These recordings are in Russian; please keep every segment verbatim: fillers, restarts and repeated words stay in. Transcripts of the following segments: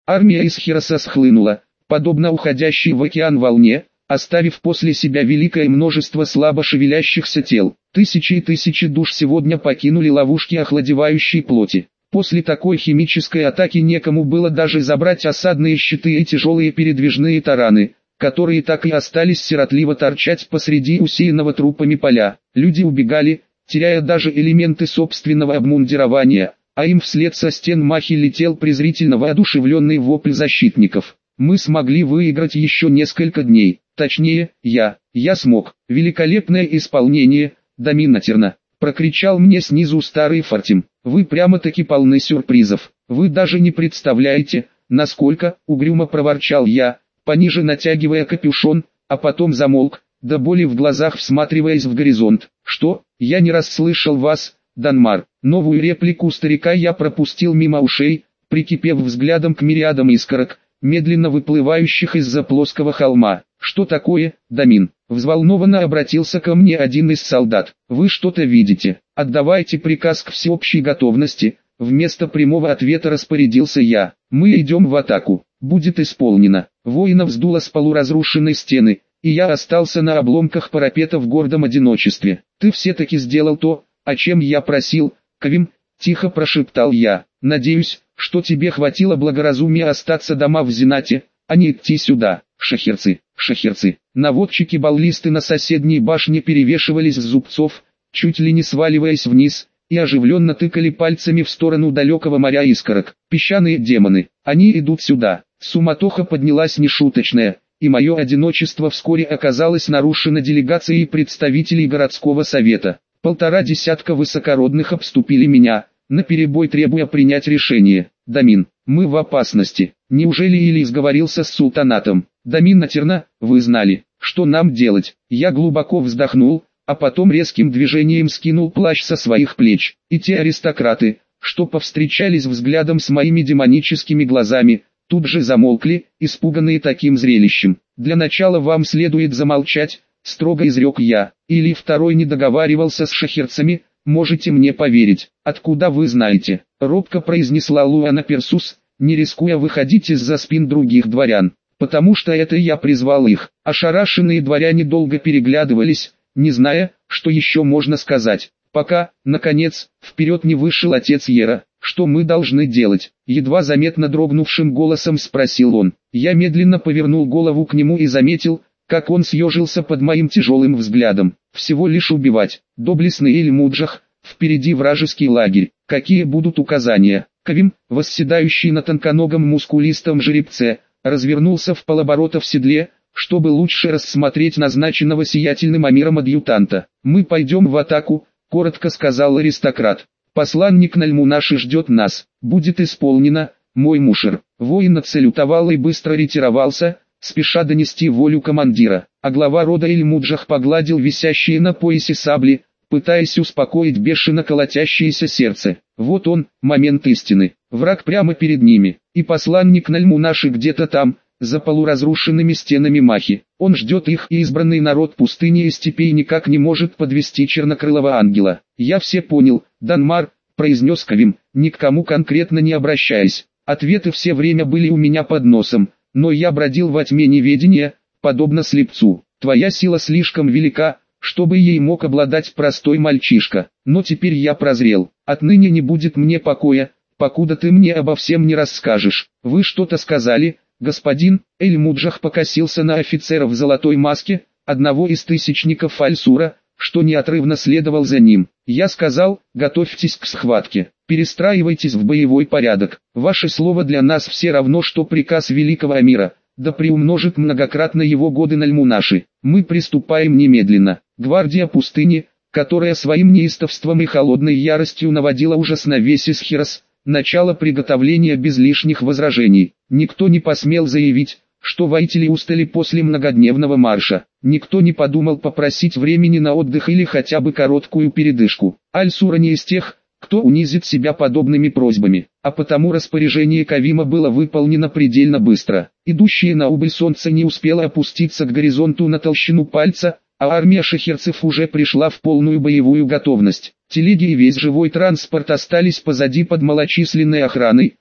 Армия из Хироса схлынула, подобно уходящей в океан волне, оставив после себя великое множество слабо шевелящихся тел. Тысячи и тысячи душ сегодня покинули ловушки охладевающей плоти. После такой химической атаки некому было даже забрать осадные щиты и тяжелые передвижные тараны, которые так и остались сиротливо торчать посреди усеянного трупами поля. Люди убегали, теряя даже элементы собственного обмундирования, а им вслед со стен Махи летел презрительно воодушевленный вопль защитников. Мы смогли выиграть еще несколько дней, точнее, я, я смог. Великолепное исполнение, Доминатерна, прокричал мне снизу старый Фортим. Вы прямо-таки полны сюрпризов. Вы даже не представляете, насколько, угрюмо проворчал я, пониже натягивая капюшон, а потом замолк, до боли в глазах всматриваясь в горизонт. Что? Я не расслышал вас, Данмар. Новую реплику старика я пропустил мимо ушей, прикипев взглядом к мириадам искорок, медленно выплывающих из-за плоского холма. Что такое, Дамин? Взволнованно обратился ко мне один из солдат. Вы что-то видите? Отдавайте приказ к всеобщей готовности. Вместо прямого ответа распорядился я. Мы идем в атаку. Будет исполнено. Воинов сдуло с полуразрушенной стены, и я остался на обломках парапета в гордом одиночестве. Ты все-таки сделал то, о чем я просил, Кавим, тихо прошептал я. Надеюсь, что тебе хватило благоразумия остаться дома в Зенате, а не идти сюда. Шахерцы, шахерцы. Наводчики-баллисты на соседней башне перевешивались с зубцов, чуть ли не сваливаясь вниз, и оживленно тыкали пальцами в сторону далекого моря искорок. Песчаные демоны, они идут сюда. Суматоха поднялась нешуточная, и мое одиночество вскоре оказалось нарушено делегацией представителей городского совета. Полтора десятка высокородных обступили меня, наперебой требуя принять решение. Дамин, мы в опасности. Неужели Или сговорился с султанатом? Доминатерна, вы знали, что нам делать? Я глубоко вздохнул, а потом резким движением скинул плащ со своих плеч. И те аристократы, что повстречались взглядом с моими демоническими глазами, тут же замолкли, испуганные таким зрелищем. Для начала вам следует замолчать, строго изрек я. Или второй не договаривался с шахерцами, можете мне поверить. Откуда вы знаете? Робко произнесла Луана Персус, не рискуя выходить из-за спин других дворян. Потому что это я призвал их. Ошарашенные дворяне долго переглядывались, не зная, что еще можно сказать. Пока, наконец, вперед не вышел отец Ера. Что мы должны делать? Едва заметно дрогнувшим голосом спросил он. Я медленно повернул голову к нему и заметил, как он съежился под моим тяжелым взглядом. Всего лишь убивать. Доблестный Эль-Муджах, впереди вражеский лагерь. Какие будут указания? Кавим, восседающий на тонконогом мускулистом жеребце, развернулся в полоборота в седле, чтобы лучше рассмотреть назначенного сиятельным амиром адъютанта. «Мы пойдем в атаку», — коротко сказал аристократ. «Посланник Нальмунаши ждет нас. Будет исполнено, мой мушер». Воин отсалютовал и быстро ретировался, спеша донести волю командира. А глава рода Эль-Муджах погладил висящие на поясе сабли, пытаясь успокоить бешено колотящееся сердце. Вот он, момент истины. Враг прямо перед ними, и посланник Нальмунаши где-то там, за полуразрушенными стенами Махи. Он ждет их, и избранный народ пустыни и степей никак не может подвести чернокрылого ангела. «Я все понял, Данмар», — произнес Кавим, ни к кому конкретно не обращаясь. Ответы все время были у меня под носом, но я бродил во тьме неведения, подобно слепцу. Твоя сила слишком велика, чтобы ей мог обладать простой мальчишка. Но теперь я прозрел. Отныне не будет мне покоя, покуда ты мне обо всем не расскажешь. Вы что-то сказали, господин? Эль-Муджах покосился на офицера в золотой маске, одного из тысячников Аль-Сура, что неотрывно следовал за ним. Я сказал, готовьтесь к схватке, перестраивайтесь в боевой порядок. Ваше слово для нас все равно, что приказ великого амира. Да приумножит многократно его годы Нальмунаши. Мы приступаем немедленно. Гвардия пустыни, которая своим неистовством и холодной яростью наводила ужас на весь Исхирос, начало приготовления без лишних возражений. Никто не посмел заявить, что воители устали после многодневного марша. Никто не подумал попросить времени на отдых или хотя бы короткую передышку. Аль-Сура не из тех, кто унизит себя подобными просьбами, а потому распоряжение Кавима было выполнено предельно быстро. Идущее на убыль солнце не успело опуститься к горизонту на толщину пальца, а армия шахерцев уже пришла в полную боевую готовность. Телеги и весь живой транспорт остались позади под малочисленной охраной,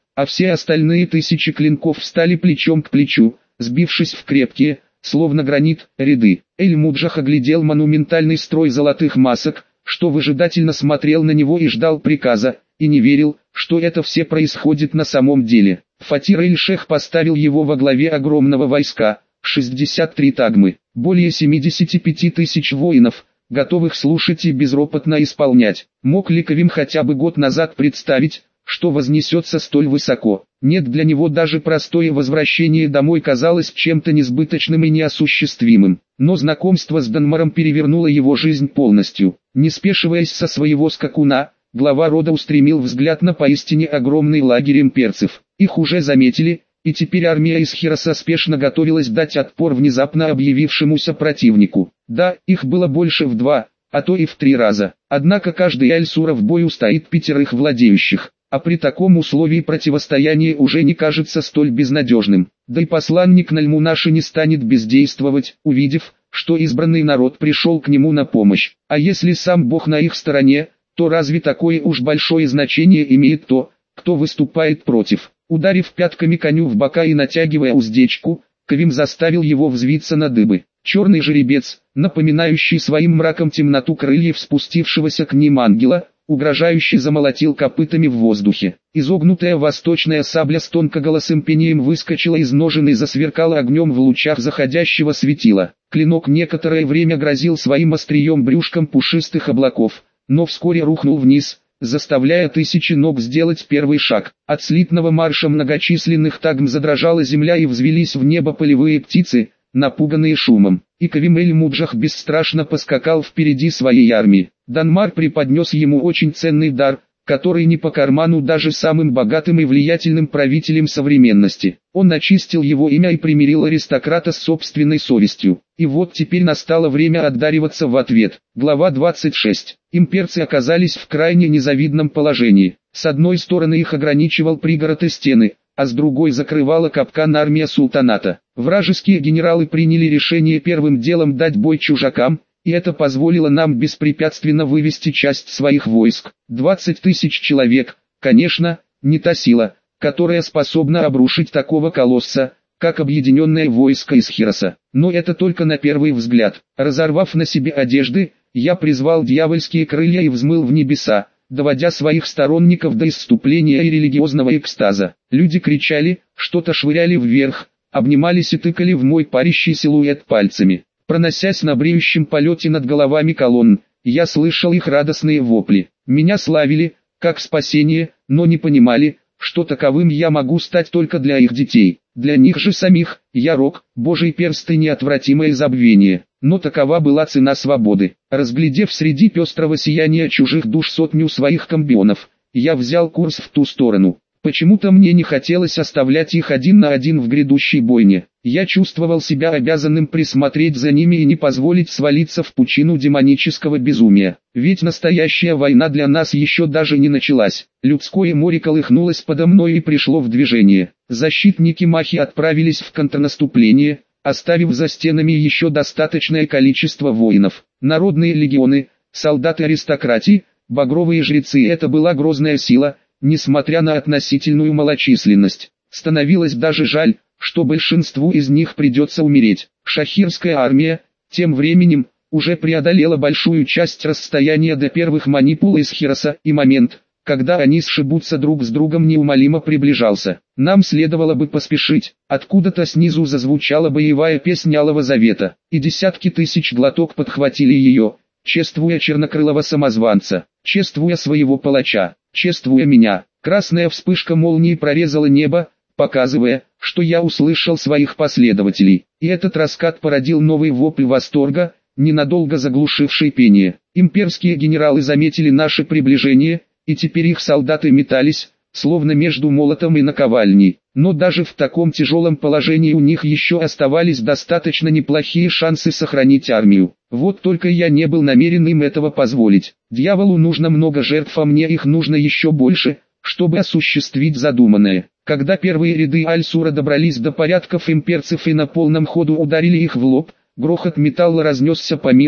а все остальные тысячи клинков встали плечом к плечу, сбившись в крепкие, словно гранит, ряды. Эль-Муджах оглядел монументальный строй золотых масок, что выжидательно смотрел на него и ждал приказа, и не верил, что это все происходит на самом деле. Фатир Эль-Шех поставил его во главе огромного войска, шестьдесят три тагмы, более семидесяти пяти тысяч воинов, готовых слушать и безропотно исполнять. Мог ли Кавим хотя бы год назад представить, что вознесется столь высоко? Нет, для него даже простое возвращение домой казалось чем-то несбыточным и неосуществимым. Но знакомство с Данмаром перевернуло его жизнь полностью. Не спешиваясь со своего скакуна, глава рода устремил взгляд на поистине огромный лагерь имперцев. Их уже заметили, и теперь армия из Хироса спешно готовилась дать отпор внезапно объявившемуся противнику. Да, их было больше в два, а то и в три раза. Однако каждый Аль-Сура в бою стоит пятерых владеющих, а при таком условии противостояние уже не кажется столь безнадежным. Да и посланник Нальмунаши не станет бездействовать, увидев, что избранный народ пришел к нему на помощь. А если сам Бог на их стороне, то разве такое уж большое значение имеет то, кто выступает против? Ударив пятками коню в бока и натягивая уздечку, Кавим заставил его взвиться на дыбы. Черный жеребец, напоминающий своим мраком темноту крыльев спустившегося к ним ангела, угрожающе замолотил копытами в воздухе. Изогнутая восточная сабля с тонкоголосым пением выскочила из ножен и засверкала огнем в лучах заходящего светила. Клинок некоторое время грозил своим острием брюшком пушистых облаков, но вскоре рухнул вниз, заставляя тысячи ног сделать первый шаг. От слитного марша многочисленных тагм задрожала земля и взвелись в небо полевые птицы, напуганные шумом. И Кавим Эль-Муджах бесстрашно поскакал впереди своей армии. Данмар преподнес ему очень ценный дар, который не по карману даже самым богатым и влиятельным правителям современности. Он очистил его имя и примирил аристократа с собственной совестью. И вот теперь настало время отдариваться в ответ. Глава двадцать шесть. Имперцы оказались в крайне незавидном положении. С одной стороны их ограничивал пригород и стены, а с другой закрывала капкан армия султаната. Вражеские генералы приняли решение первым делом дать бой чужакам, и это позволило нам беспрепятственно вывести часть своих войск. двадцать тысяч человек, конечно, не та сила, которая способна обрушить такого колосса, как объединенное войско из Хироса. Но это только на первый взгляд. Разорвав на себе одежды, я призвал дьявольские крылья и взмыл в небеса, доводя своих сторонников до исступления и религиозного экстаза. Люди кричали, что-то швыряли вверх, обнимались и тыкали в мой парящий силуэт пальцами. Проносясь на бреющем полете над головами колонн, я слышал их радостные вопли. Меня славили, как спасение, но не понимали, что таковым я могу стать только для их детей. Для них же самих, я рок, Божий перст и неотвратимое забвение. Но такова была цена свободы. Разглядев среди пестрого сияния чужих душ сотню своих комбионов, я взял курс в ту сторону. Почему-то мне не хотелось оставлять их один на один в грядущей бойне. Я чувствовал себя обязанным присмотреть за ними и не позволить свалиться в пучину демонического безумия. Ведь настоящая война для нас еще даже не началась. Людское море колыхнулось подо мной и пришло в движение. Защитники Махи отправились в контрнаступление, оставив за стенами еще достаточное количество воинов. Народные легионы, солдаты аристократии, багровые жрецы — это была грозная сила, несмотря на относительную малочисленность. Становилось даже жаль, что большинству из них придется умереть. Шахирская армия, тем временем, уже преодолела большую часть расстояния до первых манипул из Хироса, и момент, когда они сшибутся друг с другом, неумолимо приближался. Нам следовало бы поспешить. Откуда-то снизу зазвучала боевая песня Алого Завета, и десятки тысяч глоток подхватили ее, чествуя чернокрылого самозванца, чествуя своего палача, чествуя меня. Красная вспышка молнии прорезала небо, показывая, что я услышал своих последователей. И этот раскат породил новый вопль восторга, ненадолго заглушивший пение. Имперские генералы заметили наше приближение, и теперь их солдаты метались, словно между молотом и наковальней. Но даже в таком тяжелом положении у них еще оставались достаточно неплохие шансы сохранить армию. Вот только я не был намерен им этого позволить. Дьяволу нужно много жертв, а мне их нужно еще больше, чтобы осуществить задуманное. Когда первые ряды Аль-Сура добрались до порядков имперцев и на полном ходу ударили их в лоб, грохот металла разнесся по миру,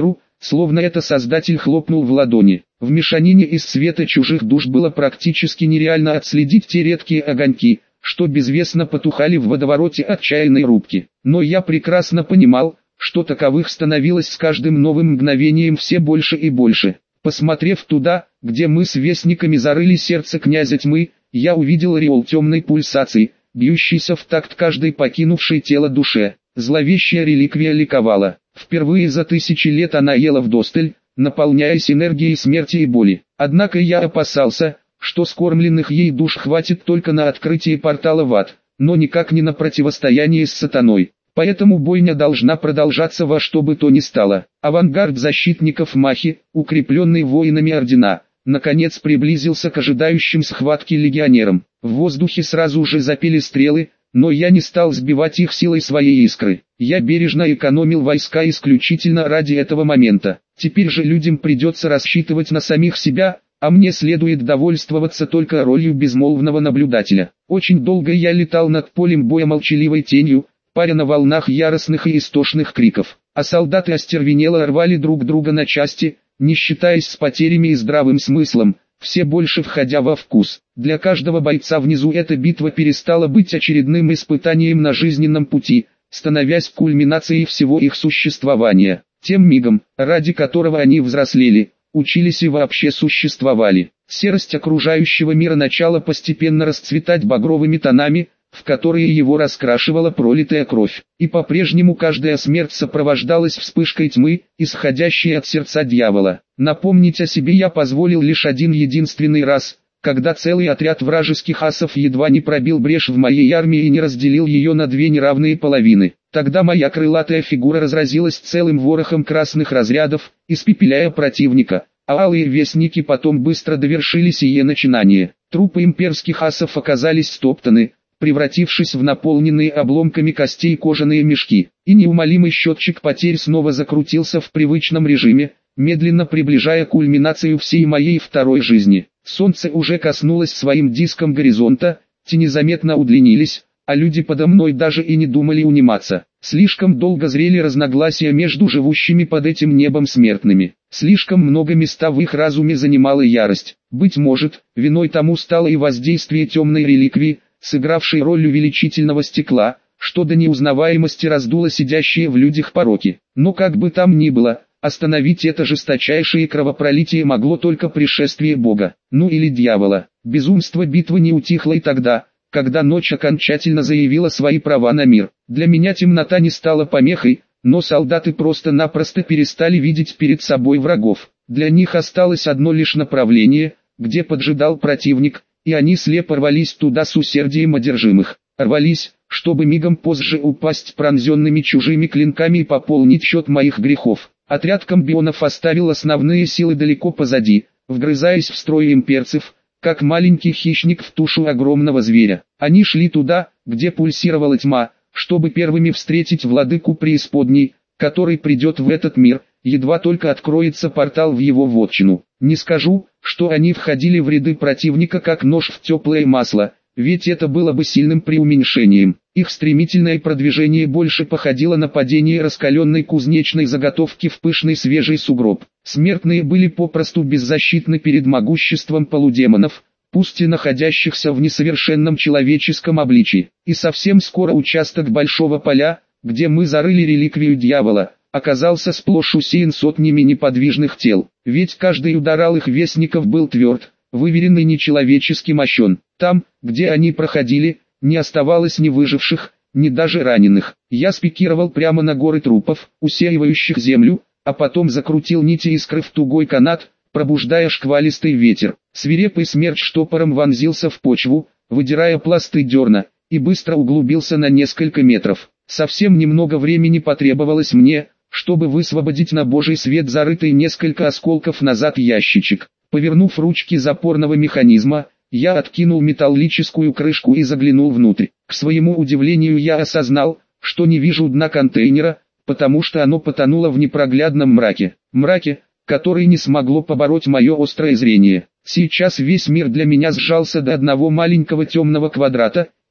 словно это Создатель хлопнул в ладони. В мешанине из света чужих душ было практически нереально отследить те редкие огоньки, что безвестно потухали в водовороте отчаянной рубки. Но я прекрасно понимал, что таковых становилось с каждым новым мгновением все больше и больше. Посмотрев туда, где мы с вестниками зарыли сердце князя тьмы, я увидел ореол темной пульсации, бьющийся в такт каждой покинувшей тело душе. Зловещая реликвия ликовала. Впервые за тысячи лет она ела вдосталь, наполняясь энергией смерти и боли. Однако я опасался, что скормленных ей душ хватит только на открытие портала в ад, но никак не на противостояние с сатаной. Поэтому бойня должна продолжаться во что бы то ни стало. Авангард защитников Махи, укрепленный воинами Ордена, наконец приблизился к ожидающим схватки легионерам. В воздухе сразу же запели стрелы, но я не стал сбивать их силой своей искры. Я бережно экономил войска исключительно ради этого момента. Теперь же людям придется рассчитывать на самих себя, а мне следует довольствоваться только ролью безмолвного наблюдателя. Очень долго я летал над полем боя молчаливой тенью, паря на волнах яростных и истошных криков, а солдаты остервенело рвали друг друга на части, не считаясь с потерями и здравым смыслом, все больше входя во вкус. Для каждого бойца внизу эта битва перестала быть очередным испытанием на жизненном пути, становясь кульминацией всего их существования, тем мигом, ради которого они взрослели, учились и вообще существовали. Серость окружающего мира начала постепенно расцветать багровыми тонами, в которые его раскрашивала пролитая кровь. И по-прежнему каждая смерть сопровождалась вспышкой тьмы, исходящей от сердца дьявола. Напомнить о себе я позволил лишь один единственный раз, когда целый отряд вражеских асов едва не пробил брешь в моей армии и не разделил ее на две неравные половины. Тогда моя крылатая фигура разразилась целым ворохом красных разрядов, испепеляя противника, а алые вестники потом быстро довершили сие начинание. Трупы имперских асов оказались стоптаны, превратившись в наполненные обломками костей кожаные мешки, и неумолимый счетчик потерь снова закрутился в привычном режиме, медленно приближая кульминацию всей моей второй жизни. Солнце уже коснулось своим диском горизонта, тени заметно удлинились, а люди подо мной даже и не думали униматься. Слишком долго зрели разногласия между живущими под этим небом смертными. Слишком много места в их разуме занимала ярость. Быть может, виной тому стало и воздействие темной реликвии, сыгравшей роль увеличительного стекла, что до неузнаваемости раздуло сидящие в людях пороки. Но как бы там ни было, остановить это жесточайшее кровопролитие могло только пришествие Бога, ну или дьявола. Безумство битвы не утихло и тогда, когда ночь окончательно заявила свои права на мир. Для меня темнота не стала помехой, но солдаты просто-напросто перестали видеть перед собой врагов. Для них осталось одно лишь направление, где поджидал противник, и они слепо рвались туда с усердием одержимых. Рвались, чтобы мигом позже упасть пронзенными чужими клинками и пополнить счет моих грехов. Отряд комбионов оставил основные силы далеко позади, вгрызаясь в строй имперцев, как маленький хищник в тушу огромного зверя. Они шли туда, где пульсировала тьма, чтобы первыми встретить владыку преисподней, который придет в этот мир, едва только откроется портал в его вотчину. Не скажу, что они входили в ряды противника как нож в теплое масло, ведь это было бы сильным преуменьшением. Их стремительное продвижение больше походило на падение раскаленной кузнечной заготовки в пышный свежий сугроб. Смертные были попросту беззащитны перед могуществом полудемонов, пусть и находящихся в несовершенном человеческом обличии. И совсем скоро участок большого поля, где мы зарыли реликвию дьявола, оказался сплошь усеян сотнями неподвижных тел. Ведь каждый удар алых вестников был тверд, выверен и нечеловечески мощен. Там, где они проходили, не оставалось ни выживших, ни даже раненых. Я спикировал прямо на горы трупов, усеивающих землю, а потом закрутил нити искры в тугой канат, пробуждая шквалистый ветер. Свирепый смерч штопором вонзился в почву, выдирая пласты дерна, и быстро углубился на несколько метров. Совсем немного времени потребовалось мне, чтобы высвободить на божий свет зарытый несколько осколков назад ящичек. Повернув ручки запорного механизма, я откинул металлическую крышку и заглянул внутрь. К своему удивлению я осознал, что не вижу дна контейнера, потому что оно потонуло в непроглядном мраке. Мраке, который не смогло побороть мое острое зрение. Сейчас весь мир для меня сжался до одного маленького темного квадрата,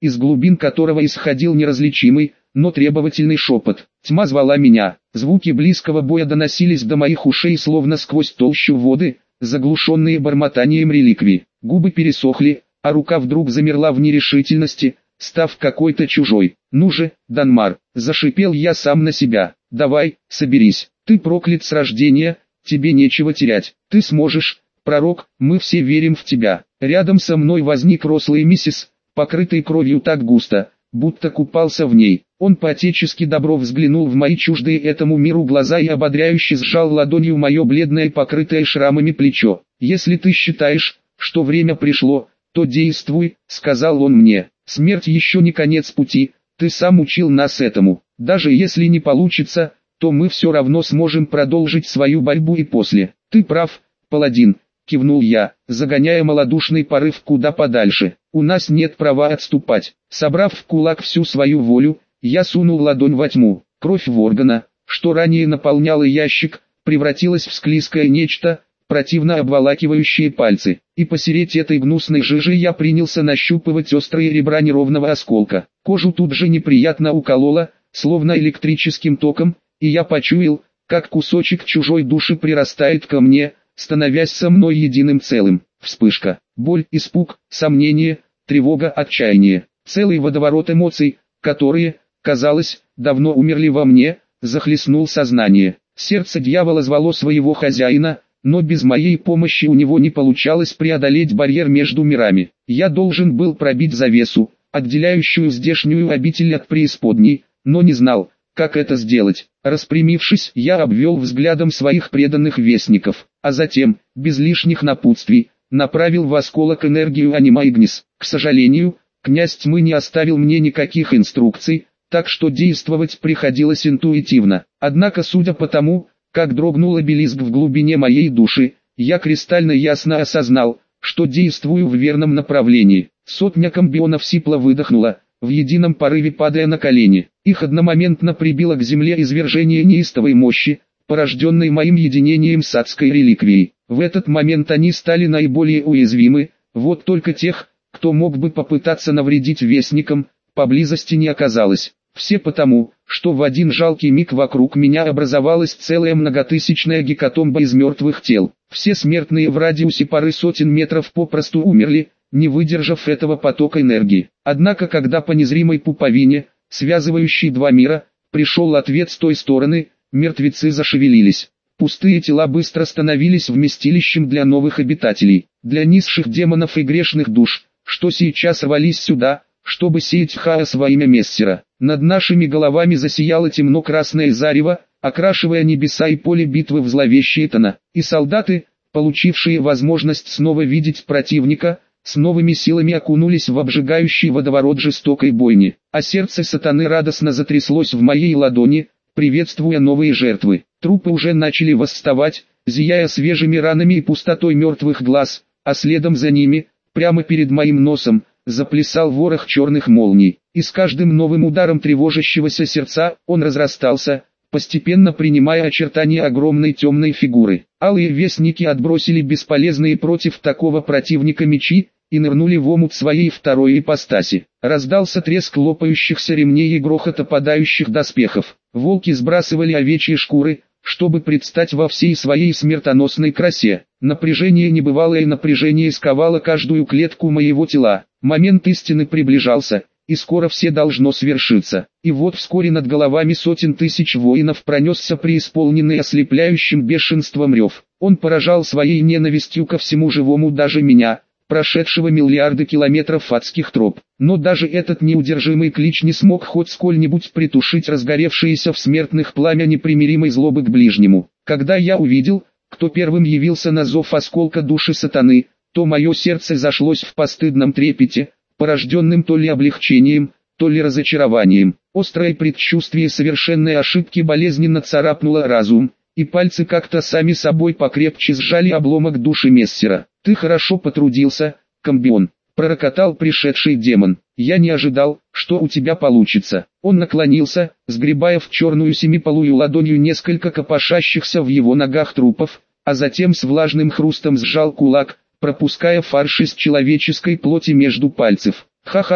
из глубин которого исходил неразличимый, но требовательный шепот. Тьма звала меня, звуки близкого боя доносились до моих ушей словно сквозь толщу воды, заглушенные бормотанием реликвий. Губы пересохли, а рука вдруг замерла в нерешительности, став какой-то чужой. «Ну же, Данмар!» – зашипел я сам на себя. «Давай, соберись, ты проклят с рождения, тебе нечего терять, ты сможешь, пророк, мы все верим в тебя». Рядом со мной возник рослый миссис, покрытый кровью так густо, будто купался в ней. Он по-отечески добро взглянул в мои чуждые этому миру глаза и ободряюще сжал ладонью мое бледное покрытое шрамами плечо. «Если ты считаешь, что время пришло, то действуй», — сказал он мне. «Смерть еще не конец пути, ты сам учил нас этому. Даже если не получится, то мы все равно сможем продолжить свою борьбу и после». «Ты прав, паладин», — кивнул я, загоняя малодушный порыв куда подальше. «У нас нет права отступать». Собрав в кулак всю свою волю, я сунул ладонь во тьму. Кровь Воргана, что ранее наполняла ящик, превратилась в склизкое нечто, противно обволакивающие пальцы. И посереть этой гнусной жижи я принялся нащупывать острые ребра неровного осколка. Кожу тут же неприятно укололо, словно электрическим током, и я почуял, как кусочек чужой души прирастает ко мне, становясь со мной единым целым. Вспышка, боль, испуг, сомнение, тревога, отчаяние. Целый водоворот эмоций, которые, казалось, давно умерли во мне, захлестнул сознание. Сердце дьявола звало своего хозяина, но без моей помощи у него не получалось преодолеть барьер между мирами. Я должен был пробить завесу, отделяющую здешнюю обитель от преисподней, но не знал, как это сделать. Распрямившись, я обвел взглядом своих преданных вестников, а затем, без лишних напутствий, направил в осколок энергию Анима Игнис. К сожалению, князь тьмы не оставил мне никаких инструкций, так что действовать приходилось интуитивно. Однако, судя по тому, как дрогнул обелиск в глубине моей души, я кристально ясно осознал, что действую в верном направлении. Сотня комбионов сипло выдохнула, в едином порыве падая на колени. Их одномоментно прибило к земле извержение неистовой мощи, порожденной моим единением с адской реликвией. В этот момент они стали наиболее уязвимы, вот только тех, кто мог бы попытаться навредить вестникам, поблизости не оказалось. Все потому, что в один жалкий миг вокруг меня образовалась целая многотысячная гекатомба из мертвых тел. Все смертные в радиусе пары сотен метров попросту умерли, не выдержав этого потока энергии. Однако когда по незримой пуповине, связывающей два мира, пришел ответ с той стороны, мертвецы зашевелились. Пустые тела быстро становились вместилищем для новых обитателей, для низших демонов и грешных душ, что сейчас рвались сюда, чтобы сеять хаос во имя Мессера. Над нашими головами засияло темно-красное зарево, окрашивая небеса и поле битвы в зловещие тона. И солдаты, получившие возможность снова видеть противника, с новыми силами окунулись в обжигающий водоворот жестокой бойни. А сердце сатаны радостно затряслось в моей ладони, приветствуя новые жертвы. Трупы уже начали восставать, зияя свежими ранами и пустотой мертвых глаз, а следом за ними, прямо перед моим носом, заплясал ворох черных молний, и с каждым новым ударом тревожащегося сердца он разрастался, постепенно принимая очертания огромной темной фигуры. Алые вестники отбросили бесполезные против такого противника мечи, и нырнули в омут своей второй ипостаси. Раздался треск лопающихся ремней и грохот опадающих доспехов. Волки сбрасывали овечьи шкуры, чтобы предстать во всей своей смертоносной красе. Напряжение небывалое напряжение сковало каждую клетку моего тела. Момент истины приближался, и скоро все должно свершиться. И вот вскоре над головами сотен тысяч воинов пронесся преисполненный ослепляющим бешенством рев. Он поражал своей ненавистью ко всему живому, даже меня, прошедшего миллиарды километров адских троп. Но даже этот неудержимый клич не смог хоть сколь-нибудь притушить разгоревшееся в смертных пламя непримиримой злобы к ближнему. Когда я увидел, кто первым явился на зов осколка души сатаны, то мое сердце зашлось в постыдном трепете, порожденным то ли облегчением, то ли разочарованием. Острое предчувствие совершенной ошибки болезненно царапнуло разум, и пальцы как-то сами собой покрепче сжали обломок души Мессера. «Ты хорошо потрудился, комбион», — пророкотал пришедший демон. «Я не ожидал, что у тебя получится». Он наклонился, сгребая в черную семиполую ладонью несколько копошащихся в его ногах трупов, а затем с влажным хрустом сжал кулак, пропуская фарш из человеческой плоти между пальцев. «Ха-ха-ха,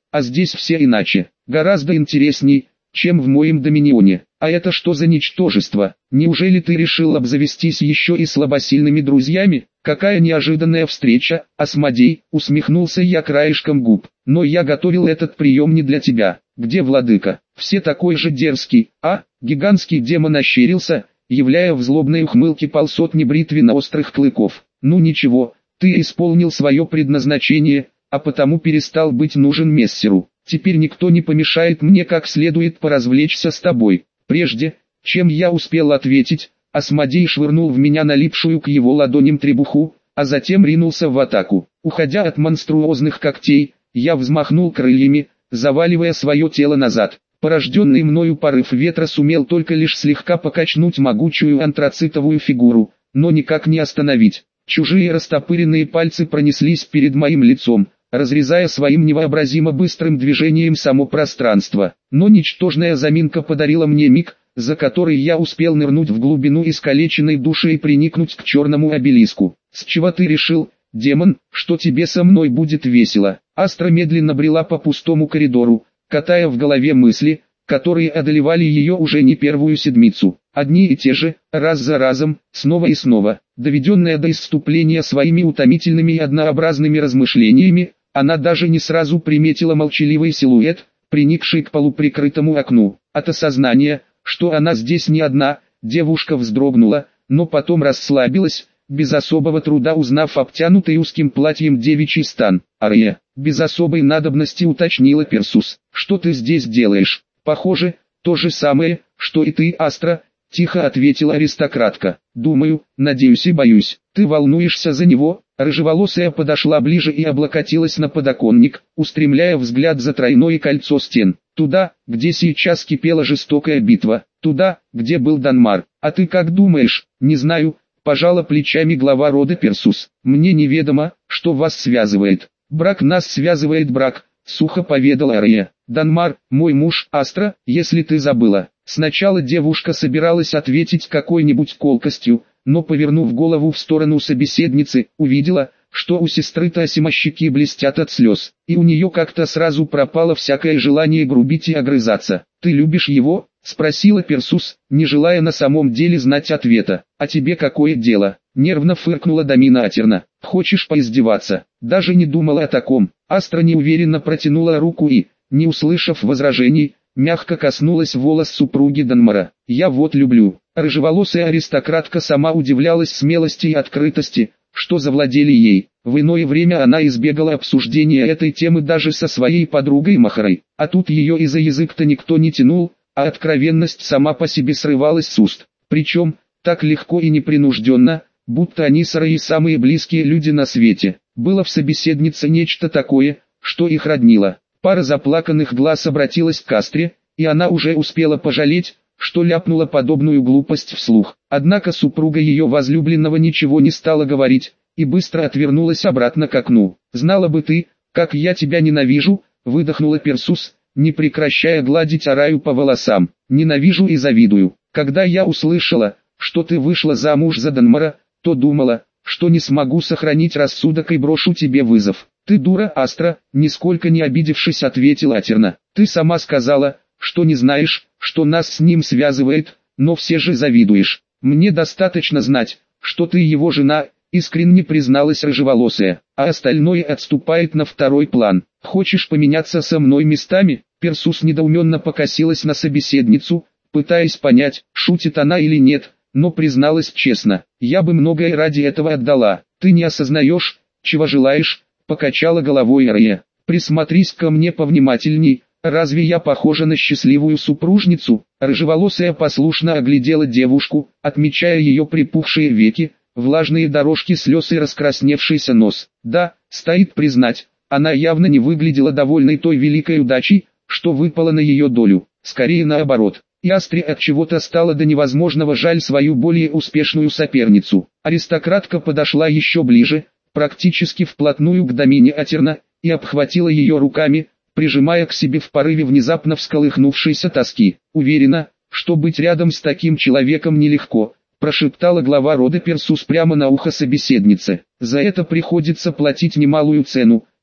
а здесь все иначе, гораздо интересней, чем в моем доминионе. А это что за ничтожество? Неужели ты решил обзавестись еще и слабосильными друзьями? Какая неожиданная встреча, Асмодей, усмехнулся я краешком губ. Но я готовил этот прием не для тебя. Где владыка? Все такой же дерзкий, а? Гигантский демон ощерился, являя в злобной ухмылке полсотни бритвенно-острых клыков. Ну ничего, ты исполнил свое предназначение, а потому перестал быть нужен мессеру. Теперь никто не помешает мне как следует поразвлечься с тобой. Прежде, чем я успел ответить, Асмодей швырнул в меня налипшую к его ладоням требуху, а затем ринулся в атаку. Уходя от монструозных когтей, я взмахнул крыльями, заваливая свое тело назад. Порожденный мною порыв ветра сумел только лишь слегка покачнуть могучую антрацитовую фигуру, но никак не остановить. Чужие растопыренные пальцы пронеслись перед моим лицом, разрезая своим невообразимо быстрым движением само пространство. Но ничтожная заминка подарила мне миг, за который я успел нырнуть в глубину искалеченной души и приникнуть к черному обелиску. «С чего ты решил, демон, что тебе со мной будет весело?» Астра медленно брела по пустому коридору, катая в голове мысли, которые одолевали ее уже не первую седмицу. Одни и те же, раз за разом, снова и снова. Доведенная до исступления своими утомительными и однообразными размышлениями, она даже не сразу приметила молчаливый силуэт, приникший к полуприкрытому окну. От осознания, что она здесь не одна, девушка вздрогнула, но потом расслабилась, без особого труда узнав обтянутый узким платьем девичий стан. «Ария», без особой надобности уточнила Персус, «что ты здесь делаешь?» «Похоже, то же самое, что и ты, Астра», — тихо ответила аристократка. «Думаю, надеюсь и боюсь. Ты волнуешься за него?» Рыжеволосая подошла ближе и облокотилась на подоконник, устремляя взгляд за тройное кольцо стен. Туда, где сейчас кипела жестокая битва. Туда, где был Данмар. «А ты как думаешь?» «Не знаю», — пожала плечами глава рода Персус. «Мне неведомо, что вас связывает». «Брак нас связывает, брак», — сухо поведала Ария. «Данмар, мой муж, Астра, если ты забыла». Сначала девушка собиралась ответить какой-нибудь колкостью, но повернув голову в сторону собеседницы, увидела, что у сестры-то осимощеки блестят от слез, и у нее как-то сразу пропало всякое желание грубить и огрызаться. «Ты любишь его?» — спросила Персус, не желая на самом деле знать ответа. «А тебе какое дело?» — нервно фыркнула Домина Атерна. «Хочешь поиздеваться?» Даже не думала о таком. Астра неуверенно протянула руку и, не услышав возражений, мягко коснулась волос супруги Данмара. «Я вот люблю». Рыжеволосая аристократка сама удивлялась смелости и открытости, что завладели ей. В иное время она избегала обсуждения этой темы даже со своей подругой Махарой, а тут ее и за язык-то никто не тянул, а откровенность сама по себе срывалась с уст. Причем, так легко и непринужденно, будто они с Раей самые близкие люди на свете. Было в собеседнице нечто такое, что их роднило. Пара заплаканных глаз обратилась к Астре, и она уже успела пожалеть, что ляпнула подобную глупость вслух. Однако супруга ее возлюбленного ничего не стала говорить, и быстро отвернулась обратно к окну. «Знала бы ты, как я тебя ненавижу», — выдохнула Персус, не прекращая гладить Араю по волосам. «Ненавижу и завидую. Когда я услышала, что ты вышла замуж за Данмара, то думала, что не смогу сохранить рассудок и брошу тебе вызов». «Ты дура, Астра», — нисколько не обидевшись ответила Атерна. «Ты сама сказала, что не знаешь, что нас с ним связывает, но все же завидуешь. Мне достаточно знать, что ты его жена», — искренне призналась рыжеволосая, «а остальное отступает на второй план. Хочешь поменяться со мной местами?» Персус недоуменно покосилась на собеседницу, пытаясь понять, шутит она или нет, но призналась честно: «Я бы многое ради этого отдала». «Ты не осознаешь, чего желаешь», — покачала головой Ария. «Присмотрись ко мне повнимательней. Разве я похожа на счастливую супружницу?» Рыжеволосая послушно оглядела девушку, отмечая ее припухшие веки, влажные дорожки слез и раскрасневшийся нос. Да, стоит признать, она явно не выглядела довольной той великой удачей, что выпала на ее долю. Скорее наоборот. И Астре от чего-то стало до невозможного жаль свою более успешную соперницу. Аристократка подошла еще ближе, практически вплотную к Домине Атерна, и обхватила ее руками, прижимая к себе в порыве внезапно всколыхнувшейся тоски. «Уверена, что быть рядом с таким человеком нелегко», — прошептала глава рода Персус прямо на ухо собеседнице. «За это приходится платить немалую цену,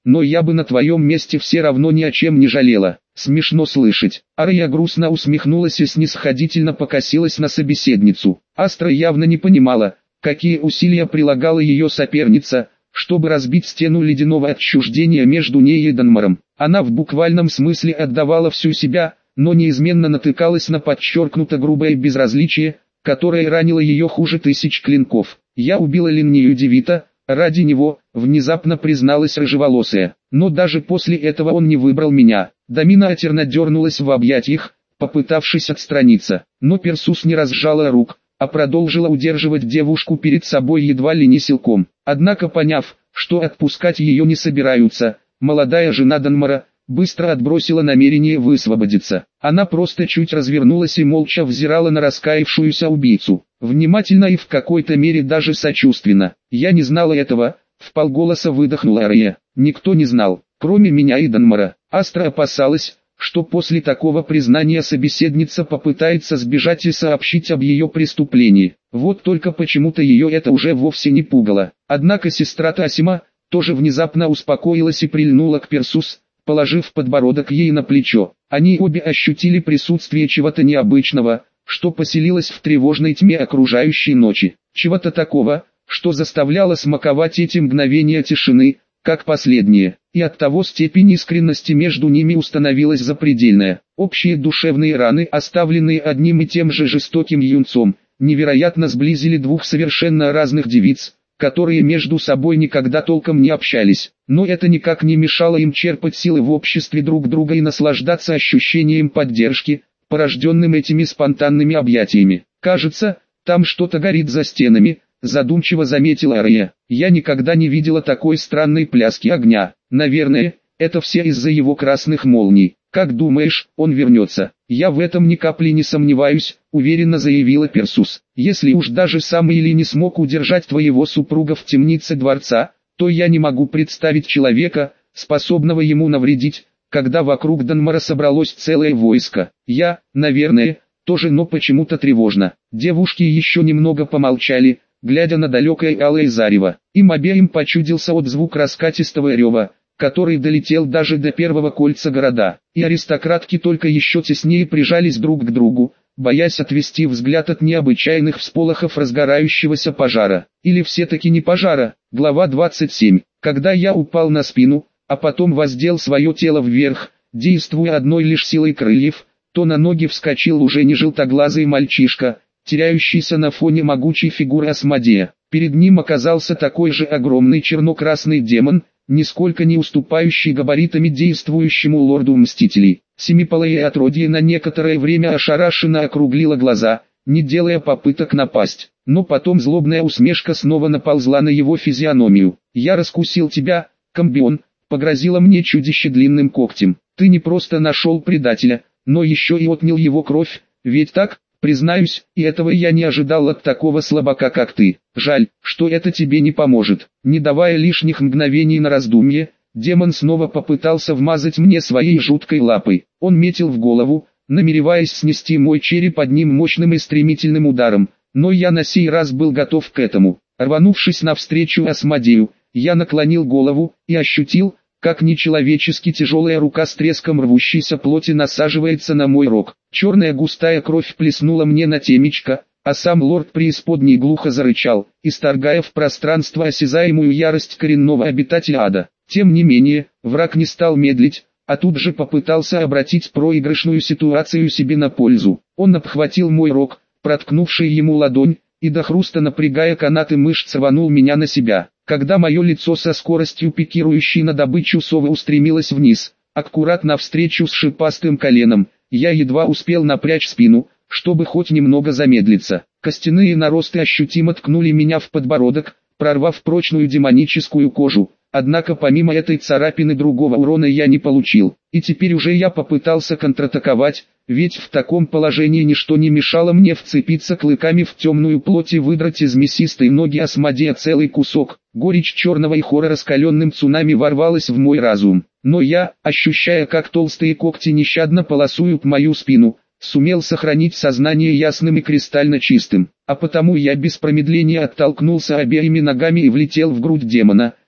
но я бы на твоем месте все равно ни о чем не жалела. Смешно слышать. Ария грустно усмехнулась и снисходительно покосилась на собеседницу. Астра явно не понимала, какие усилия прилагала ее соперница, чтобы разбить стену ледяного отчуждения между ней и Данмаром. Она в буквальном смысле отдавала всю себя, но неизменно натыкалась на подчеркнуто грубое безразличие, которое ранило ее хуже тысяч клинков. «Я убила Линнию Девита, ради него», — внезапно призналась рыжеволосая. «Но даже после этого он не выбрал меня». Дамина отерно дернулась в объятиях, попытавшись отстраниться, но Персус не разжала рук, а продолжила удерживать девушку перед собой едва ли не силком. Однако поняв, что отпускать ее не собираются, молодая жена Данмара быстро отбросила намерение высвободиться. Она просто чуть развернулась и молча взирала на раскаявшуюся убийцу. Внимательно и в какой-то мере даже сочувственно. «Я не знала этого», — вполголоса выдохнула Ария. «Никто не знал, кроме меня и Данмара». Астра опасалась, что после такого признания собеседница попытается сбежать и сообщить об ее преступлении. Вот только почему-то ее это уже вовсе не пугало. Однако сестра Тасима тоже внезапно успокоилась и прильнула к Персус, положив подбородок ей на плечо. Они обе ощутили присутствие чего-то необычного, что поселилось в тревожной тьме окружающей ночи. Чего-то такого, что заставляло смаковать эти мгновения тишины, как последние, и оттого степень искренности между ними установилась запредельная. Общие душевные раны, оставленные одним и тем же жестоким юнцом, невероятно сблизили двух совершенно разных девиц, которые между собой никогда толком не общались, но это никак не мешало им черпать силы в обществе друг друга и наслаждаться ощущением поддержки, порожденным этими спонтанными объятиями. «Кажется, там что-то горит за стенами», — задумчиво заметила Ария. «Я никогда не видела такой странной пляски огня. Наверное, это все из-за его красных молний. Как думаешь, он вернется?» «Я в этом ни капли не сомневаюсь», — уверенно заявила Персус. «Если уж даже сам Или не смог удержать твоего супруга в темнице дворца, то я не могу представить человека, способного ему навредить, когда вокруг Данмара собралось целое войско. Я, наверное, тоже, но почему-то тревожно». Девушки еще немного помолчали, глядя на далекое алое зарево. Им обеим почудился отзвук раскатистого рева, который долетел даже до первого кольца города, и аристократки только еще теснее прижались друг к другу, боясь отвести взгляд от необычайных всполохов разгорающегося пожара. Или все-таки не пожара. Глава двадцать семь. Когда я упал на спину, а потом воздел свое тело вверх, действуя одной лишь силой крыльев, то на ноги вскочил уже не желтоглазый мальчишка, теряющийся на фоне могучей фигуры Асмодея. Перед ним оказался такой же огромный черно-красный демон, нисколько не уступающий габаритами действующему лорду Мстителей. Семипалое отродье на некоторое время ошарашенно округлило глаза, не делая попыток напасть. Но потом злобная усмешка снова наползла на его физиономию. «Я раскусил тебя, Комбион», — погрозило мне чудище длинным когтем. «Ты не просто нашел предателя, но еще и отнял его кровь, ведь так?» «Признаюсь, и этого я не ожидал от такого слабака, как ты. Жаль, что это тебе не поможет». Не давая лишних мгновений на раздумье, демон снова попытался вмазать мне своей жуткой лапой. Он метил в голову, намереваясь снести мой череп одним мощным и стремительным ударом, но я на сей раз был готов к этому. Рванувшись навстречу Асмодею, я наклонил голову и ощутил, как нечеловечески тяжелая рука с треском рвущейся плоти насаживается на мой рог. Черная густая кровь плеснула мне на темечко, а сам лорд преисподней глухо зарычал, исторгая в пространство осязаемую ярость коренного обитателя ада. Тем не менее, враг не стал медлить, а тут же попытался обратить проигрышную ситуацию себе на пользу. Он обхватил мой рог, проткнувший ему ладонь, и до хруста напрягая канаты мышц рванул меня на себя. Когда мое лицо со скоростью пикирующей на добычу совы устремилось вниз, аккуратно навстречу с шипастым коленом, я едва успел напрячь спину, чтобы хоть немного замедлиться. Костяные наросты ощутимо ткнули меня в подбородок, прорвав прочную демоническую кожу, однако помимо этой царапины другого урона я не получил. И теперь уже я попытался контратаковать, ведь в таком положении ничто не мешало мне вцепиться клыками в темную плоть и выдрать из мясистой ноги Асмодея целый кусок. Горечь черного ихора раскаленным цунами ворвалась в мой разум. Но я, ощущая, как толстые когти нещадно полосуют мою спину, сумел сохранить сознание ясным и кристально чистым. А потому я без промедления оттолкнулся обеими ногами и влетел в грудь демона,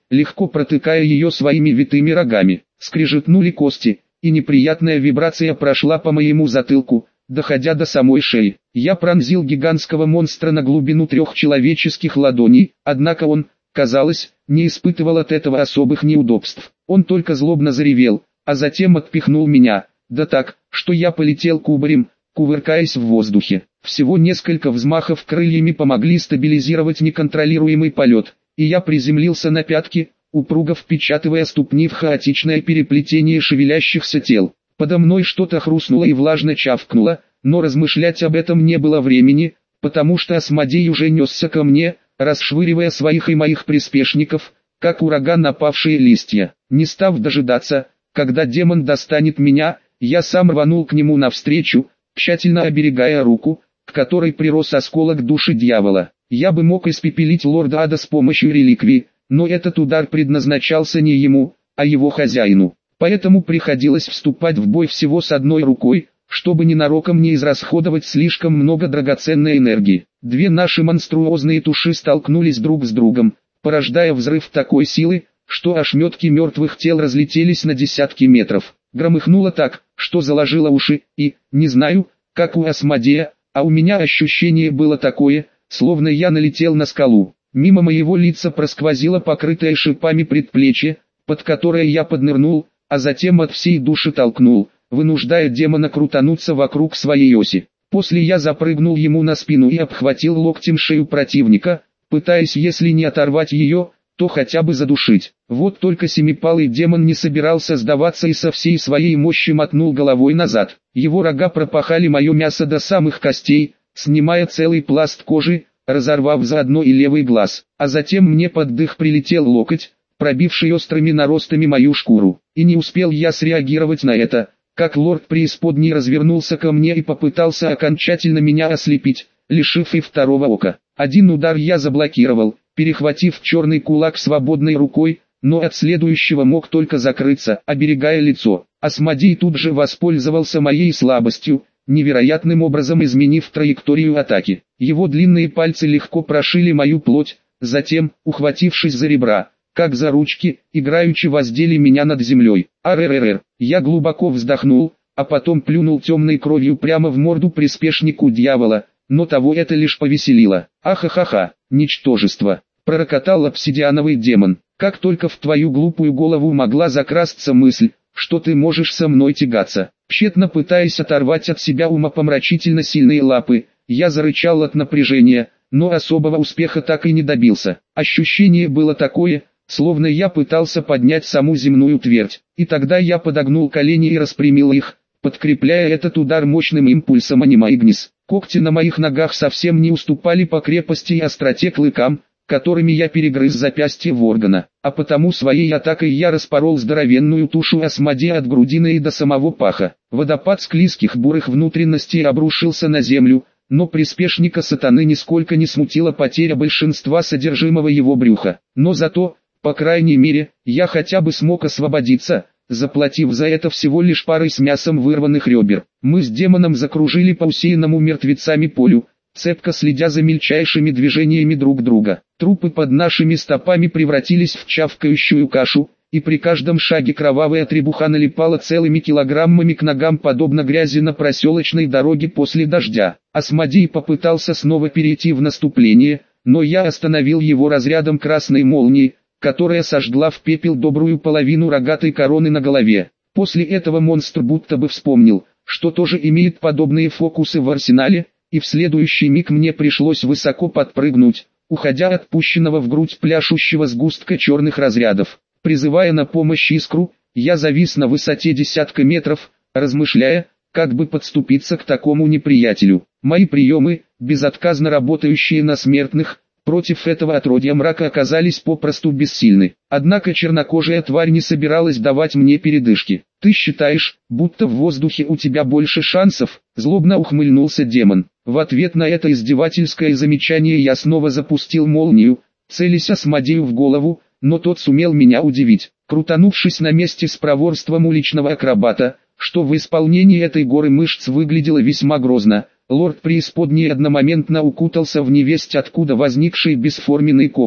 легко протыкая ее своими витыми рогами. Скрежетнули кости, и неприятная вибрация прошла по моему затылку, доходя до самой шеи. Я пронзил гигантского монстра на глубину трех человеческих ладоней, однако он, казалось, не испытывал от этого особых неудобств. Он только злобно заревел, а затем отпихнул меня, да так, что я полетел кубарем, кувыркаясь в воздухе. Всего несколько взмахов крыльями помогли стабилизировать неконтролируемый полет, и я приземлился на пятки, упруго впечатывая ступни в хаотичное переплетение шевелящихся тел. Подо мной что-то хрустнуло и влажно чавкнуло, но размышлять об этом не было времени, потому что Асмодей уже несся ко мне, расшвыривая своих и моих приспешников, как ураган напавшие листья. Не став дожидаться, когда демон достанет меня, я сам рванул к нему навстречу, тщательно оберегая руку, к которой прирос осколок души дьявола. Я бы мог испепелить лорда Ада с помощью реликвии, но этот удар предназначался не ему, а его хозяину. Поэтому приходилось вступать в бой всего с одной рукой, чтобы ненароком не израсходовать слишком много драгоценной энергии. Две наши монструозные туши столкнулись друг с другом, порождая взрыв такой силы, что ошметки мертвых тел разлетелись на десятки метров. Громыхнуло так, что заложило уши, и, не знаю, как у Асмодея, а у меня ощущение было такое, словно я налетел на скалу. Мимо моего лица просквозило покрытое шипами предплечье, под которое я поднырнул, а затем от всей души толкнул, вынуждая демона крутануться вокруг своей оси. После я запрыгнул ему на спину и обхватил локтем шею противника, пытаясь, если не оторвать ее, то хотя бы задушить. Вот только семипалый демон не собирался сдаваться и со всей своей мощи мотнул головой назад. Его рога пропахали мое мясо до самых костей, снимая целый пласт кожи, разорвав заодно и левый глаз. А затем мне под дых прилетел локоть, пробивший острыми наростами мою шкуру. И не успел я среагировать на это, как лорд преисподней развернулся ко мне и попытался окончательно меня ослепить, лишив и второго ока. Один удар я заблокировал, перехватив черный кулак свободной рукой, но от следующего мог только закрыться, оберегая лицо. Асмодей тут же воспользовался моей слабостью, невероятным образом изменив траекторию атаки. Его длинные пальцы легко прошили мою плоть, затем, ухватившись за ребра, как за ручки, играючи воздели меня над землей. Аррррр, я глубоко вздохнул, а потом плюнул темной кровью прямо в морду приспешнику дьявола, но того это лишь повеселило. Ахахаха, ничтожество, пророкотал обсидиановый демон. Как только в твою глупую голову могла закрасться мысль, что ты можешь со мной тягаться. Тщетно пытаясь оторвать от себя умопомрачительно сильные лапы, я зарычал от напряжения, но особого успеха так и не добился. Ощущение было такое, словно я пытался поднять саму земную твердь, и тогда я подогнул колени и распрямил их, подкрепляя этот удар мощным импульсом анима Игнис. Когти на моих ногах совсем не уступали по крепости и остроте клыкам, которыми я перегрыз запястье Воргана, а потому своей атакой я распорол здоровенную тушу Асмодея от грудины и до самого паха. Водопад склизких бурых внутренностей обрушился на землю, но приспешника сатаны нисколько не смутила потеря большинства содержимого его брюха. Но зато, по крайней мере, я хотя бы смог освободиться, заплатив за это всего лишь парой с мясом вырванных ребер. Мы с демоном закружили по усеянному мертвецами полю, цепко следя за мельчайшими движениями друг друга. Трупы под нашими стопами превратились в чавкающую кашу, и при каждом шаге кровавая требуха налипала целыми килограммами к ногам, подобно грязи на проселочной дороге после дождя. Асмодей попытался снова перейти в наступление, но я остановил его разрядом красной молнии, которая сожгла в пепел добрую половину рогатой короны на голове. После этого монстр будто бы вспомнил, что тоже имеет подобные фокусы в арсенале, и в следующий миг мне пришлось высоко подпрыгнуть, уходя от пущенного в грудь пляшущего сгустка черных разрядов. Призывая на помощь искру, я завис на высоте десятка метров, размышляя, как бы подступиться к такому неприятелю. Мои приемы, безотказно работающие на смертных, против этого отродья мрака оказались попросту бессильны. Однако чернокожая тварь не собиралась давать мне передышки. «Ты считаешь, будто в воздухе у тебя больше шансов?» — злобно ухмыльнулся демон. В ответ на это издевательское замечание я снова запустил молнию, целясь Асмодею в голову, но тот сумел меня удивить. Крутанувшись на месте с проворством уличного акробата, что в исполнении этой горы мышц выглядело весьма грозно, лорд преисподней одномоментно укутался в невесть откуда возникший бесформенный кокон.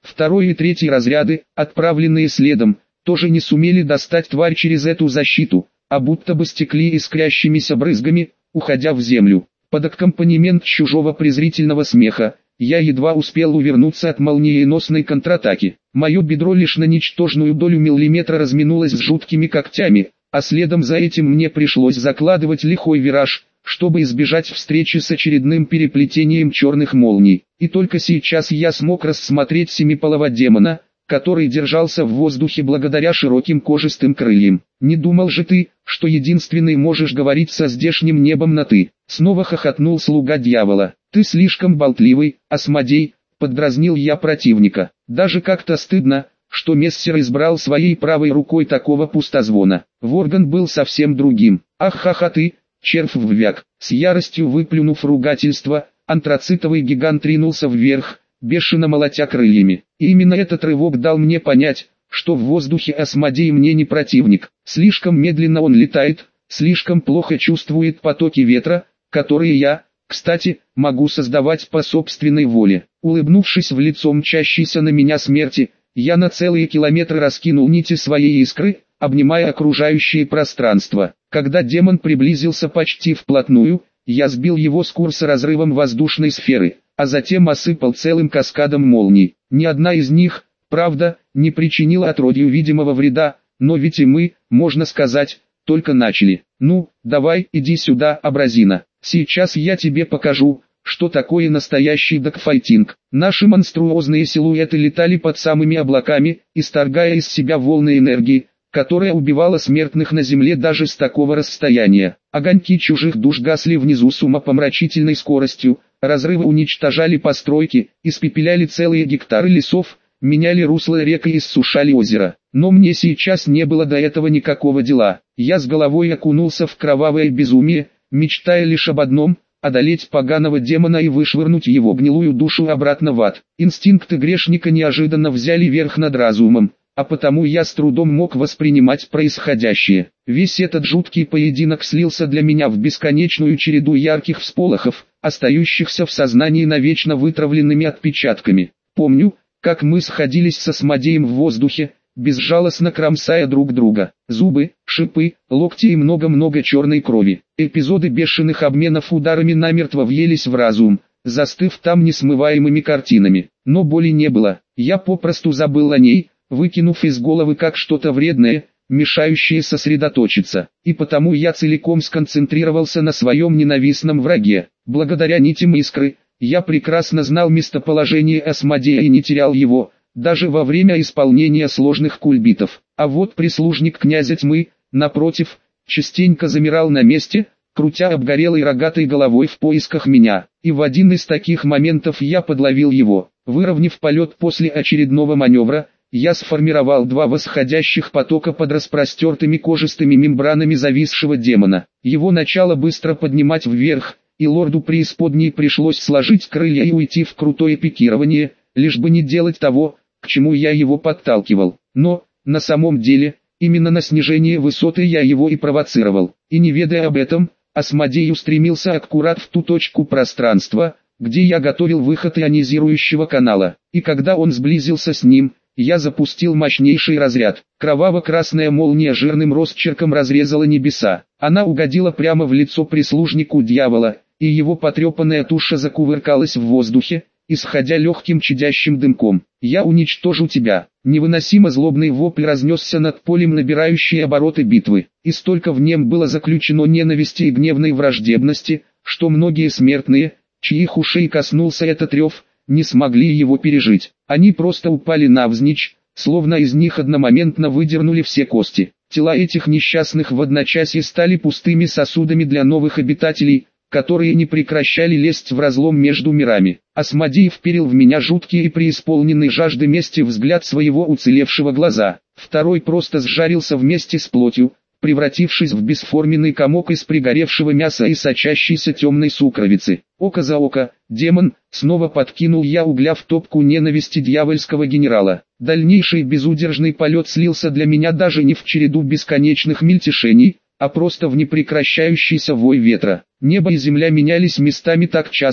Второй и третий разряды, отправленные следом, тоже не сумели достать тварь через эту защиту, а будто бы стекли искрящимися брызгами, уходя в землю. Под аккомпанемент чужого презрительного смеха, я едва успел увернуться от молниеносной контратаки. Мое бедро лишь на ничтожную долю миллиметра разминулось с жуткими когтями, а следом за этим мне пришлось закладывать лихой вираж, чтобы избежать встречи с очередным переплетением черных молний. И только сейчас я смог рассмотреть семиполого демона, который держался в воздухе благодаря широким кожистым крыльям. «Не думал же ты, что единственный можешь говорить со здешним небом на «ты»?» Снова хохотнул слуга дьявола. «Ты слишком болтливый, Асмодей», — поддразнил я противника. Даже как-то стыдно, что Мессер избрал своей правой рукой такого пустозвона. Ворган был совсем другим. «Ах, ха-ха ты, червь ввяк!» С яростью выплюнув ругательство, антрацитовый гигант ринулся вверх, бешено молотя крыльями. И именно этот рывок дал мне понять, что в воздухе Асмодей мне не противник. Слишком медленно он летает, слишком плохо чувствует потоки ветра, которые я, кстати, могу создавать по собственной воле. Улыбнувшись в лицо мчащейся на меня смерти, я на целые километры раскинул нити своей искры, обнимая окружающее пространство. Когда демон приблизился почти вплотную, я сбил его с курса разрывом воздушной сферы, а затем осыпал целым каскадом молний. Ни одна из них, правда, не причинила отродью видимого вреда, но ведь и мы, можно сказать, только начали. «Ну, давай, иди сюда, абразина. Сейчас я тебе покажу, что такое настоящий догфайтинг». Наши монструозные силуэты летали под самыми облаками, исторгая из себя волны энергии, которая убивала смертных на земле даже с такого расстояния. Огоньки чужих душ гасли внизу с умопомрачительной скоростью, разрывы уничтожали постройки, испепеляли целые гектары лесов, меняли русло рек и иссушали озеро. Но мне сейчас не было до этого никакого дела. Я с головой окунулся в кровавое безумие, мечтая лишь об одном — одолеть поганого демона и вышвырнуть его гнилую душу обратно в ад. Инстинкты грешника неожиданно взяли верх над разумом, а потому я с трудом мог воспринимать происходящее. Весь этот жуткий поединок слился для меня в бесконечную череду ярких всполохов, остающихся в сознании навечно вытравленными отпечатками. Помню, как мы сходились со Асмодеем в воздухе, безжалостно кромсая друг друга. Зубы, шипы, локти и много-много черной крови. Эпизоды бешеных обменов ударами намертво въелись в разум, застыв там несмываемыми картинами. Но боли не было, я попросту забыл о ней, выкинув из головы как что-то вредное, мешающее сосредоточиться. И потому я целиком сконцентрировался на своем ненавистном враге. Благодаря нитям искры, я прекрасно знал местоположение Асмодея и не терял его, даже во время исполнения сложных кульбитов. А вот прислужник князя тьмы, напротив, частенько замирал на месте, крутя обгорелой рогатой головой в поисках меня. И в один из таких моментов я подловил его. Выровняв полет после очередного маневра, я сформировал два восходящих потока под распростертыми кожистыми мембранами зависшего демона. Его начало быстро поднимать вверх, и лорду преисподней пришлось сложить крылья и уйти в крутое пикирование, лишь бы не делать того, к чему я его подталкивал. Но, на самом деле, именно на снижение высоты я его и провоцировал. И не ведая об этом, Асмодей устремился аккурат в ту точку пространства, где я готовил выход ионизирующего канала. И когда он сблизился с ним, я запустил мощнейший разряд. Кроваво-красная молния жирным росчерком разрезала небеса. Она угодила прямо в лицо прислужнику дьявола, и его потрепанная туша закувыркалась в воздухе, исходя легким чадящим дымком. «Я уничтожу тебя!» Невыносимо злобный вопль разнесся над полем набирающей обороты битвы, и столько в нем было заключено ненависти и гневной враждебности, что многие смертные, чьих ушей коснулся этот рев, не смогли его пережить. Они просто упали навзничь, словно из них одномоментно выдернули все кости. Тела этих несчастных в одночасье стали пустыми сосудами для новых обитателей, которые не прекращали лезть в разлом между мирами. Асмодей вперил в меня жуткий и преисполненный жажды мести взгляд своего уцелевшего глаза. Второй просто сжарился вместе с плотью, превратившись в бесформенный комок из пригоревшего мяса и сочащейся темной сукровицы. Око за око, демон, снова подкинул я угля в топку ненависти дьявольского генерала. Дальнейший безудержный полет слился для меня даже не в череду бесконечных мельтешений, а просто в непрекращающийся вой ветра. Небо и земля менялись местами так часто,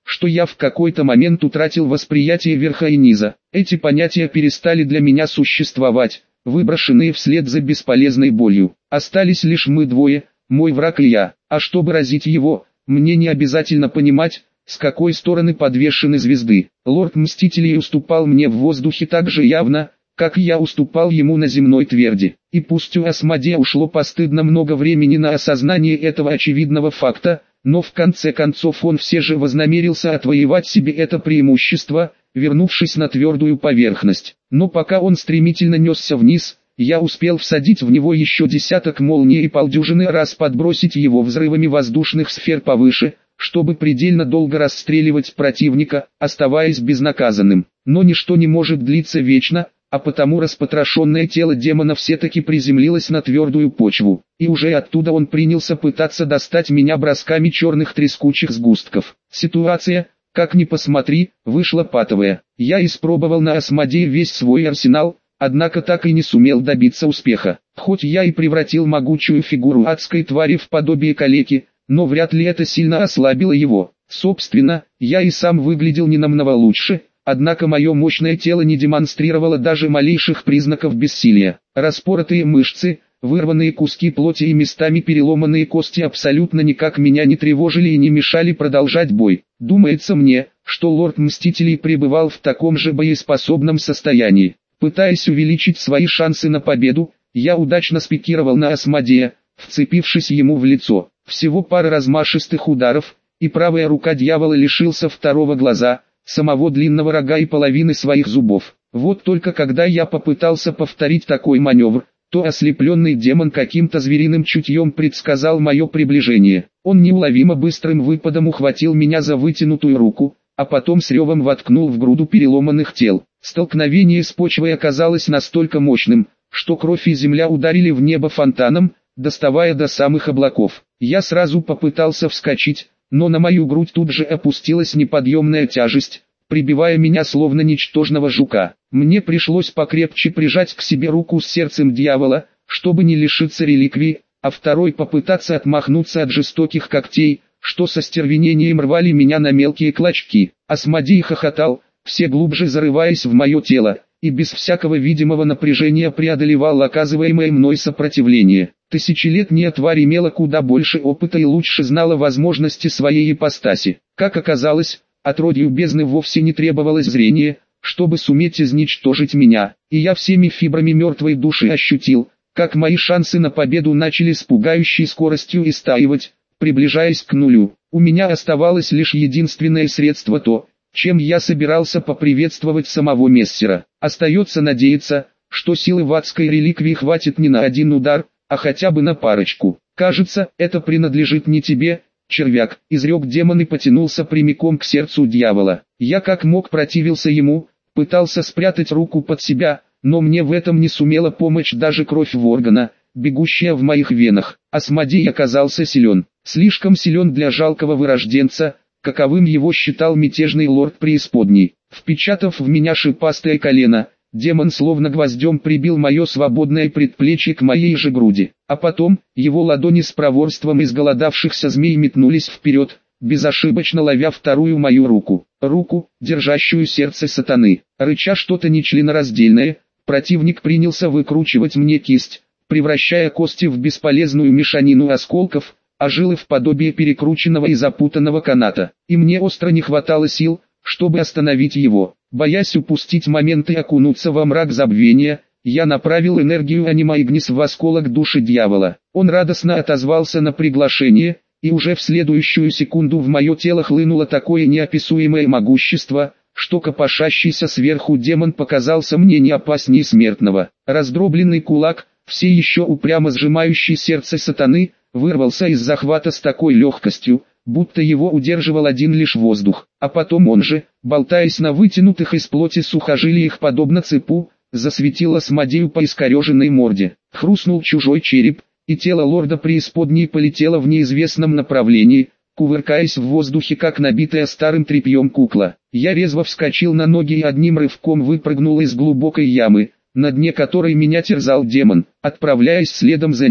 что я в какой-то момент утратил восприятие верха и низа. Эти понятия перестали для меня существовать, выброшенные вслед за бесполезной болью. Остались лишь мы двое, мой враг и я. А чтобы разить его, мне не обязательно понимать, с какой стороны подвешены звезды. Лорд Мстителей уступал мне в воздухе так же явно, как и я уступал ему на земной тверди. И пусть у Асмодея ушло постыдно много времени на осознание этого очевидного факта, но в конце концов он все же вознамерился отвоевать себе это преимущество, вернувшись на твердую поверхность. Но пока он стремительно несся вниз, я успел всадить в него еще десяток молний и полдюжины раз подбросить его взрывами воздушных сфер повыше, чтобы предельно долго расстреливать противника, оставаясь безнаказанным. Но ничто не может длиться вечно, а потому распотрошенное тело демона все-таки приземлилось на твердую почву, и уже оттуда он принялся пытаться достать меня бросками черных трескучих сгустков. Ситуация, как ни посмотри, вышла патовая. Я испробовал на Асмодее весь свой арсенал, однако так и не сумел добиться успеха. Хоть я и превратил могучую фигуру адской твари в подобие калеки, но вряд ли это сильно ослабило его. Собственно, я и сам выглядел не намного лучше, однако мое мощное тело не демонстрировало даже малейших признаков бессилия. Распоротые мышцы, вырванные куски плоти и местами переломанные кости абсолютно никак меня не тревожили и не мешали продолжать бой. Думается мне, что лорд Мстителей пребывал в таком же боеспособном состоянии. Пытаясь увеличить свои шансы на победу, я удачно спикировал на Асмодея, вцепившись ему в лицо. Всего пара размашистых ударов, и правая рука дьявола лишился второго глаза, самого длинного рога и половины своих зубов. Вот только когда я попытался повторить такой маневр, то ослепленный демон каким-то звериным чутьем предсказал мое приближение. Он неуловимо быстрым выпадом ухватил меня за вытянутую руку, а потом с ревом воткнул в груду переломанных тел. Столкновение с почвой оказалось настолько мощным, что кровь и земля ударили в небо фонтаном, доставая до самых облаков. Я сразу попытался вскочить, но на мою грудь тут же опустилась неподъемная тяжесть, прибивая меня словно ничтожного жука. Мне пришлось покрепче прижать к себе руку с сердцем дьявола, чтобы не лишиться реликвии, а второй попытаться отмахнуться от жестоких когтей, что со стервенением рвали меня на мелкие клочки. Асмодей хохотал, все глубже зарываясь в мое тело, и без всякого видимого напряжения преодолевал оказываемое мной сопротивление. Тысячелетняя тварь имела куда больше опыта и лучше знала возможности своей ипостаси. Как оказалось, отродью бездны вовсе не требовалось зрения, чтобы суметь изничтожить меня, и я всеми фибрами мертвой души ощутил, как мои шансы на победу начали с пугающей скоростью истаивать, приближаясь к нулю. У меня оставалось лишь единственное средство, то, чем я собирался поприветствовать самого Мессера. Остается надеяться, что силы в адской реликвии хватит не на один удар, а хотя бы на парочку. Кажется, это принадлежит не тебе, червяк, изрек демон и потянулся прямиком к сердцу дьявола. Я как мог противился ему, пытался спрятать руку под себя, но мне в этом не сумела помочь даже кровь Воргана, бегущая в моих венах. Асмодей оказался силен, слишком силен для жалкого вырожденца, каковым его считал мятежный лорд преисподней. Впечатав в меня шипастое колено, демон словно гвоздем прибил мое свободное предплечье к моей же груди. А потом, его ладони с проворством изголодавшихся змей метнулись вперед, безошибочно ловя вторую мою руку. Руку, держащую сердце сатаны. Рыча что-то нечленораздельное, противник принялся выкручивать мне кисть, превращая кости в бесполезную мешанину осколков, а жилы в подобие перекрученного и запутанного каната. И мне остро не хватало сил, чтобы остановить его. Боясь упустить момент и окунуться во мрак забвения, я направил энергию анима Игнис в осколок души дьявола. Он радостно отозвался на приглашение, и уже в следующую секунду в мое тело хлынуло такое неописуемое могущество, что копошащийся сверху демон показался мне не опаснее смертного. Раздробленный кулак, все еще упрямо сжимающий сердце сатаны, вырвался из захвата с такой легкостью, будто его удерживал один лишь воздух, а потом он же, болтаясь на вытянутых из плоти сухожилиях подобно цепу, засветил Асмодею по искореженной морде. Хрустнул чужой череп, и тело лорда преисподней полетело в неизвестном направлении, кувыркаясь в воздухе как набитая старым тряпьем кукла. Я резво вскочил на ноги и одним рывком выпрыгнул из глубокой ямы, на дне которой меня терзал демон, отправляясь следом за ним.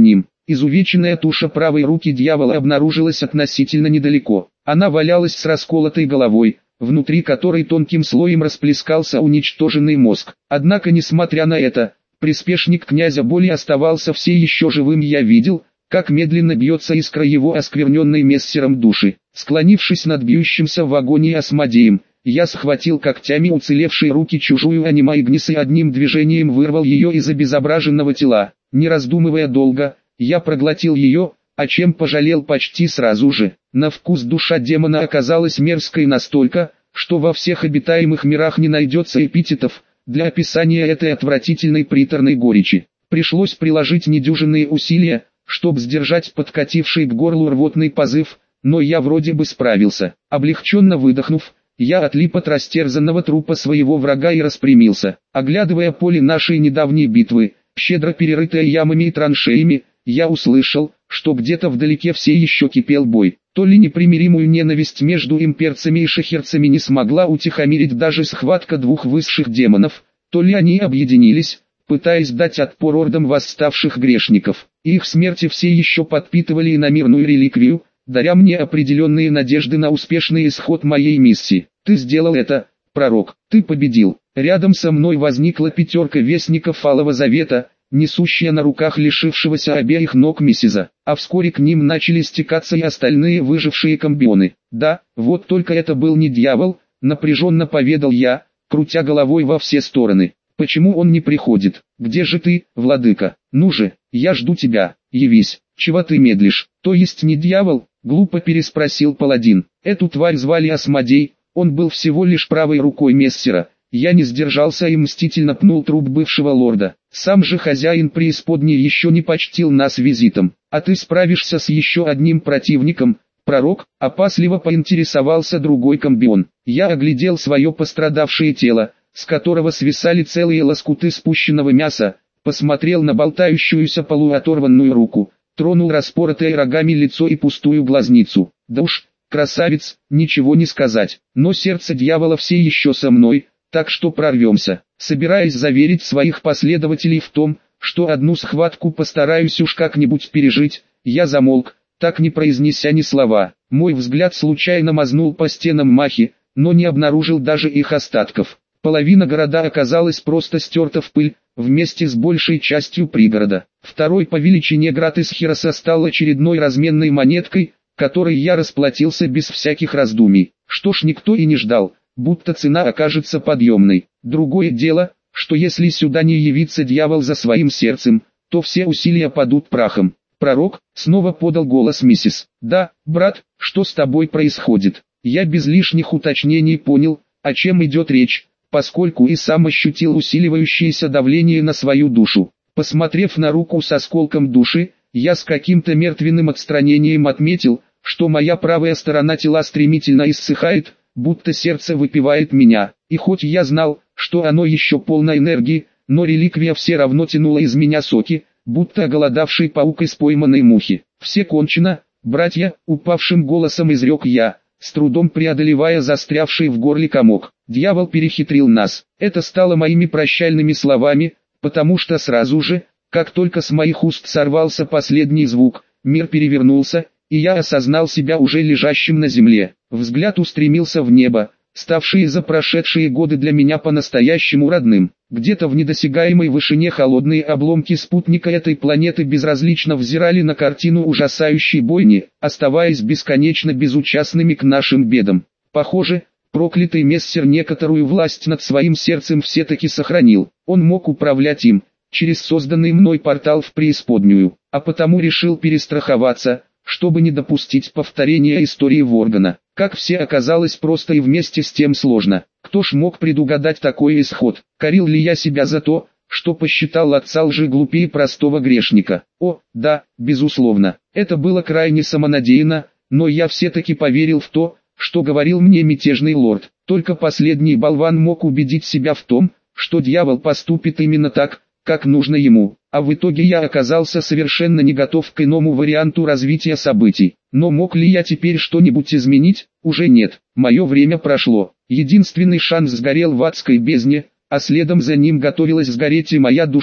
Изувеченная туша правой руки дьявола обнаружилась относительно недалеко. Она валялась с расколотой головой, внутри которой тонким слоем расплескался уничтоженный мозг. Однако, несмотря на это, приспешник князя боли оставался все еще живым. Я видел, как медленно бьется искра его оскверненной мессером души. Склонившись над бьющимся в агонии Асмодеем, я схватил когтями уцелевшие руки чужую анима Игнис и одним движением вырвал ее из обезображенного тела. Не раздумывая долго, я проглотил ее, о чем пожалел почти сразу же. На вкус душа демона оказалась мерзкой настолько, что во всех обитаемых мирах не найдется эпитетов для описания этой отвратительной приторной горечи. Пришлось приложить недюжинные усилия, чтобы сдержать подкативший к горлу рвотный позыв, но я вроде бы справился. Облегченно выдохнув, я отлип от растерзанного трупа своего врага и распрямился. Оглядывая поле нашей недавней битвы, щедро перерытое ямами и траншеями, я услышал, что где-то вдалеке все еще кипел бой. То ли непримиримую ненависть между имперцами и шахерцами не смогла утихомирить даже схватка двух высших демонов, то ли они объединились, пытаясь дать отпор ордам восставших грешников. И их смерти все еще подпитывали иномирную реликвию, даря мне определенные надежды на успешный исход моей миссии. Ты сделал это, пророк, ты победил. Рядом со мной возникла пятерка вестников Алого Завета, несущая на руках лишившегося обеих ног Мисиза, а вскоре к ним начали стекаться и остальные выжившие комбионы. Да, вот только это был не дьявол, напряженно поведал я, крутя головой во все стороны. Почему он не приходит? Где же ты, владыка? Ну же, я жду тебя, явись. Чего ты медлишь? То есть не дьявол? Глупо переспросил паладин. Эту тварь звали Асмодей, он был всего лишь правой рукой мессера. Я не сдержался и мстительно пнул труп бывшего лорда. Сам же хозяин преисподней еще не почтил нас визитом. А ты справишься с еще одним противником, пророк? Опасливо поинтересовался другой комбион. Я оглядел свое пострадавшее тело, с которого свисали целые лоскуты спущенного мяса, посмотрел на болтающуюся полуоторванную руку, тронул распоротое рогами лицо и пустую глазницу. Да уж, красавец, ничего не сказать. Но сердце дьявола все еще со мной, так что прорвемся. Собираясь заверить своих последователей в том, что одну схватку постараюсь уж как-нибудь пережить, я замолк, так не произнеся ни слова. Мой взгляд случайно мазнул по стенам Махи, но не обнаружил даже их остатков. Половина города оказалась просто стерта в пыль, вместе с большей частью пригорода. Второй по величине град из Хироса стал очередной разменной монеткой, которой я расплатился без всяких раздумий. Что ж, никто и не ждал, будто цена окажется подъемной. Другое дело, что если сюда не явится дьявол за своим сердцем, то все усилия падут прахом. Пророк, снова подал голос миссис. Да, брат, что с тобой происходит? Я без лишних уточнений понял, о чем идет речь, поскольку и сам ощутил усиливающееся давление на свою душу. Посмотрев на руку с осколком души, я с каким-то мертвенным отстранением отметил, что моя правая сторона тела стремительно иссыхает, будто сердце выпивает меня. И хоть я знал, что оно еще полно энергии, но реликвия все равно тянула из меня соки, будто оголодавший паук из пойманной мухи. «Все кончено, братья», — упавшим голосом изрек я, с трудом преодолевая застрявший в горле комок. Дьявол перехитрил нас. Это стало моими прощальными словами, потому что сразу же, как только с моих уст сорвался последний звук, мир перевернулся, и я осознал себя уже лежащим на земле. Взгляд устремился в небо, ставшие за прошедшие годы для меня по-настоящему родным. Где-то в недосягаемой вышине холодные обломки спутника этой планеты безразлично взирали на картину ужасающей бойни, оставаясь бесконечно безучастными к нашим бедам. Похоже, проклятый мессер некоторую власть над своим сердцем все-таки сохранил. Он мог управлять им, через созданный мной портал в преисподнюю, а потому решил перестраховаться, чтобы не допустить повторения истории Воргана. Как все оказалось просто и вместе с тем сложно. Кто ж мог предугадать такой исход? Корил ли я себя за то, что посчитал отца лжи глупее простого грешника? О, да, безусловно, это было крайне самонадеянно, но я все-таки поверил в то, что говорил мне мятежный лорд. Только последний болван мог убедить себя в том, что дьявол поступит именно так, как нужно ему, а в итоге я оказался совершенно не готов к иному варианту развития событий. Но мог ли я теперь что-нибудь изменить? Уже нет, мое время прошло. Единственный шанс сгорел в адской бездне, а следом за ним готовилась сгореть и моя душа.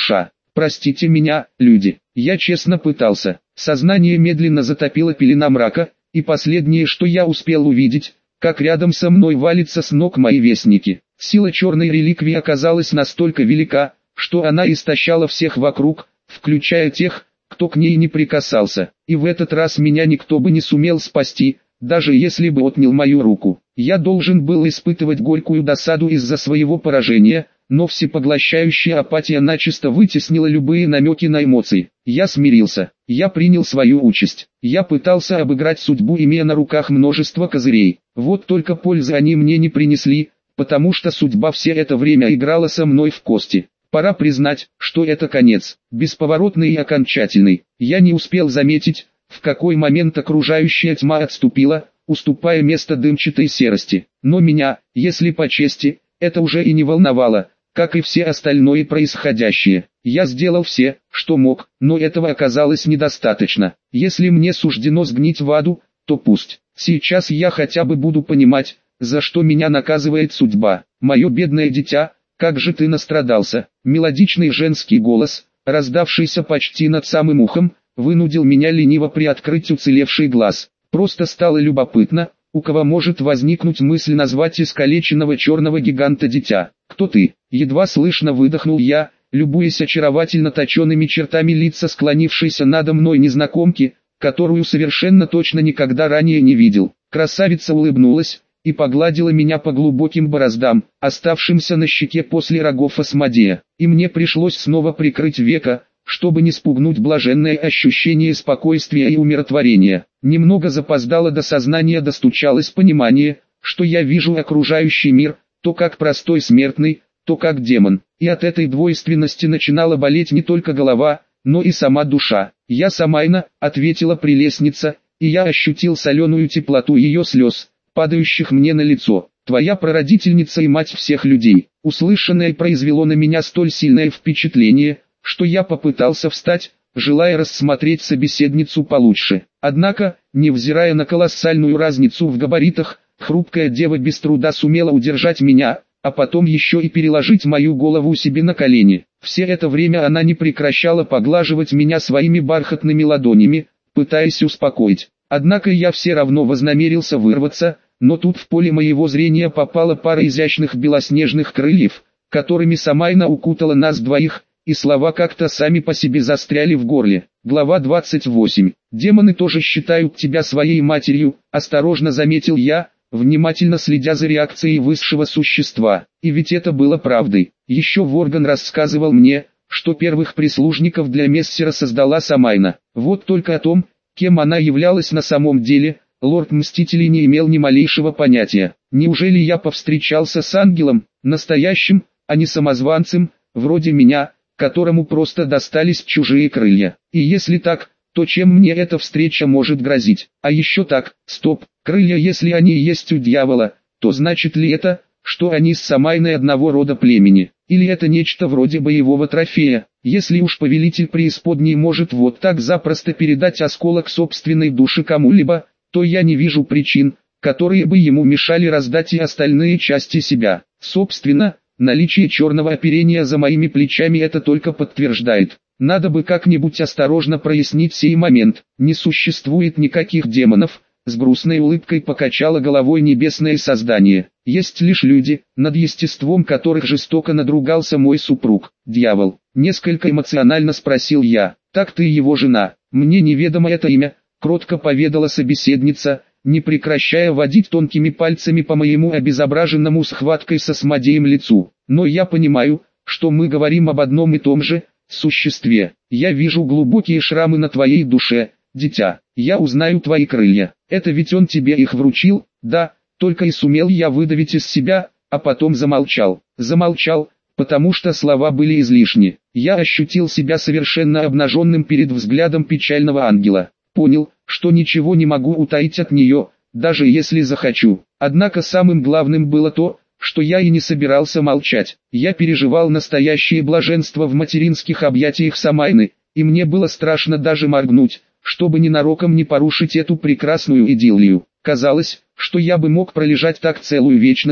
Простите меня, люди, я честно пытался. Сознание медленно затопило пелена мрака, и последнее, что я успел увидеть, как рядом со мной валятся с ног мои вестники. Сила черной реликвии оказалась настолько велика, что она истощала всех вокруг, включая тех, кто к ней не прикасался. И в этот раз меня никто бы не сумел спасти, даже если бы отнял мою руку. Я должен был испытывать горькую досаду из-за своего поражения, но всепоглощающая апатия начисто вытеснила любые намеки на эмоции. Я смирился, я принял свою участь. Я пытался обыграть судьбу, имея на руках множество козырей. Вот только пользы они мне не принесли, потому что судьба все это время играла со мной в кости. Пора признать, что это конец, бесповоротный и окончательный. Я не успел заметить, в какой момент окружающая тьма отступила, уступая место дымчатой серости. Но меня, если по чести, это уже и не волновало, как и все остальное происходящее. Я сделал все, что мог, но этого оказалось недостаточно. Если мне суждено сгнить в аду, то пусть. Сейчас я хотя бы буду понимать, за что меня наказывает судьба. Мое бедное дитя, как же ты настрадался. Мелодичный женский голос, раздавшийся почти над самым ухом, вынудил меня лениво приоткрыть уцелевший глаз. Просто стало любопытно, у кого может возникнуть мысль назвать искалеченного черного гиганта дитя. «Кто ты?» — едва слышно выдохнул я, любуясь очаровательно точеными чертами лица склонившейся надо мной незнакомки, которую совершенно точно никогда ранее не видел. Красавица улыбнулась и погладила меня по глубоким бороздам, оставшимся на щеке после рогов Асмодея, и мне пришлось снова прикрыть веко, чтобы не спугнуть блаженное ощущение спокойствия и умиротворения. Немного запоздало до сознания достучалось понимание, что я вижу окружающий мир, то как простой смертный, то как демон, и от этой двойственности начинала болеть не только голова, но и сама душа. «Я Самайна», — ответила прелестница, и я ощутил соленую теплоту ее слез, падающих мне на лицо. «Твоя прародительница и мать всех людей». Услышанное произвело на меня столь сильное впечатление, что я попытался встать, желая рассмотреть собеседницу получше. Однако, невзирая на колоссальную разницу в габаритах, хрупкая дева без труда сумела удержать меня, а потом еще и переложить мою голову себе на колени. Все это время она не прекращала поглаживать меня своими бархатными ладонями, пытаясь успокоить. Однако я все равно вознамерился вырваться, но тут в поле моего зрения попала пара изящных белоснежных крыльев, которыми Самайна укутала нас двоих, и слова как-то сами по себе застряли в горле. Глава двадцать восемь. «Демоны тоже считают тебя своей матерью», — осторожно заметил я, внимательно следя за реакцией высшего существа. И ведь это было правдой. Еще Ворган рассказывал мне, что первых прислужников для Мессера создала Самайна. Вот только о том, кем она являлась на самом деле, лорд Мстителей не имел ни малейшего понятия. Неужели я повстречался с ангелом, настоящим, а не самозванцем, вроде меня, которому просто достались чужие крылья? И если так, то чем мне эта встреча может грозить? А еще так, стоп, крылья, если они и есть у дьявола, то значит ли это, что они с Самайной одного рода племени? Или это нечто вроде боевого трофея? Если уж повелитель преисподней может вот так запросто передать осколок собственной души кому-либо, то я не вижу причин, которые бы ему мешали раздать и остальные части себя. Собственно, наличие черного оперения за моими плечами это только подтверждает. Надо бы как-нибудь осторожно прояснить сей момент. Не существует никаких демонов, с грустной улыбкой покачало головой небесное создание. Есть лишь люди, над естеством которых жестоко надругался мой супруг, дьявол. Несколько эмоционально спросил я. Так ты его жена? Мне неведомо это имя, кротко поведала собеседница, не прекращая водить тонкими пальцами по моему обезображенному схваткой со Асмодеем лицу. Но я понимаю, что мы говорим об одном и том же существе. Я вижу глубокие шрамы на твоей душе, дитя. Я узнаю твои крылья. Это ведь он тебе их вручил? Да, только и сумел я выдавить из себя, а потом замолчал. Замолчал, потому что слова были излишни. Я ощутил себя совершенно обнаженным перед взглядом печального ангела. Понял, что ничего не могу утаить от нее, даже если захочу. Однако самым главным было то, что я и не собирался молчать. Я переживал настоящее блаженство в материнских объятиях Самайны, и мне было страшно даже моргнуть, чтобы ненароком не порушить эту прекрасную идиллию. Казалось, что я бы мог пролежать так целую вечность,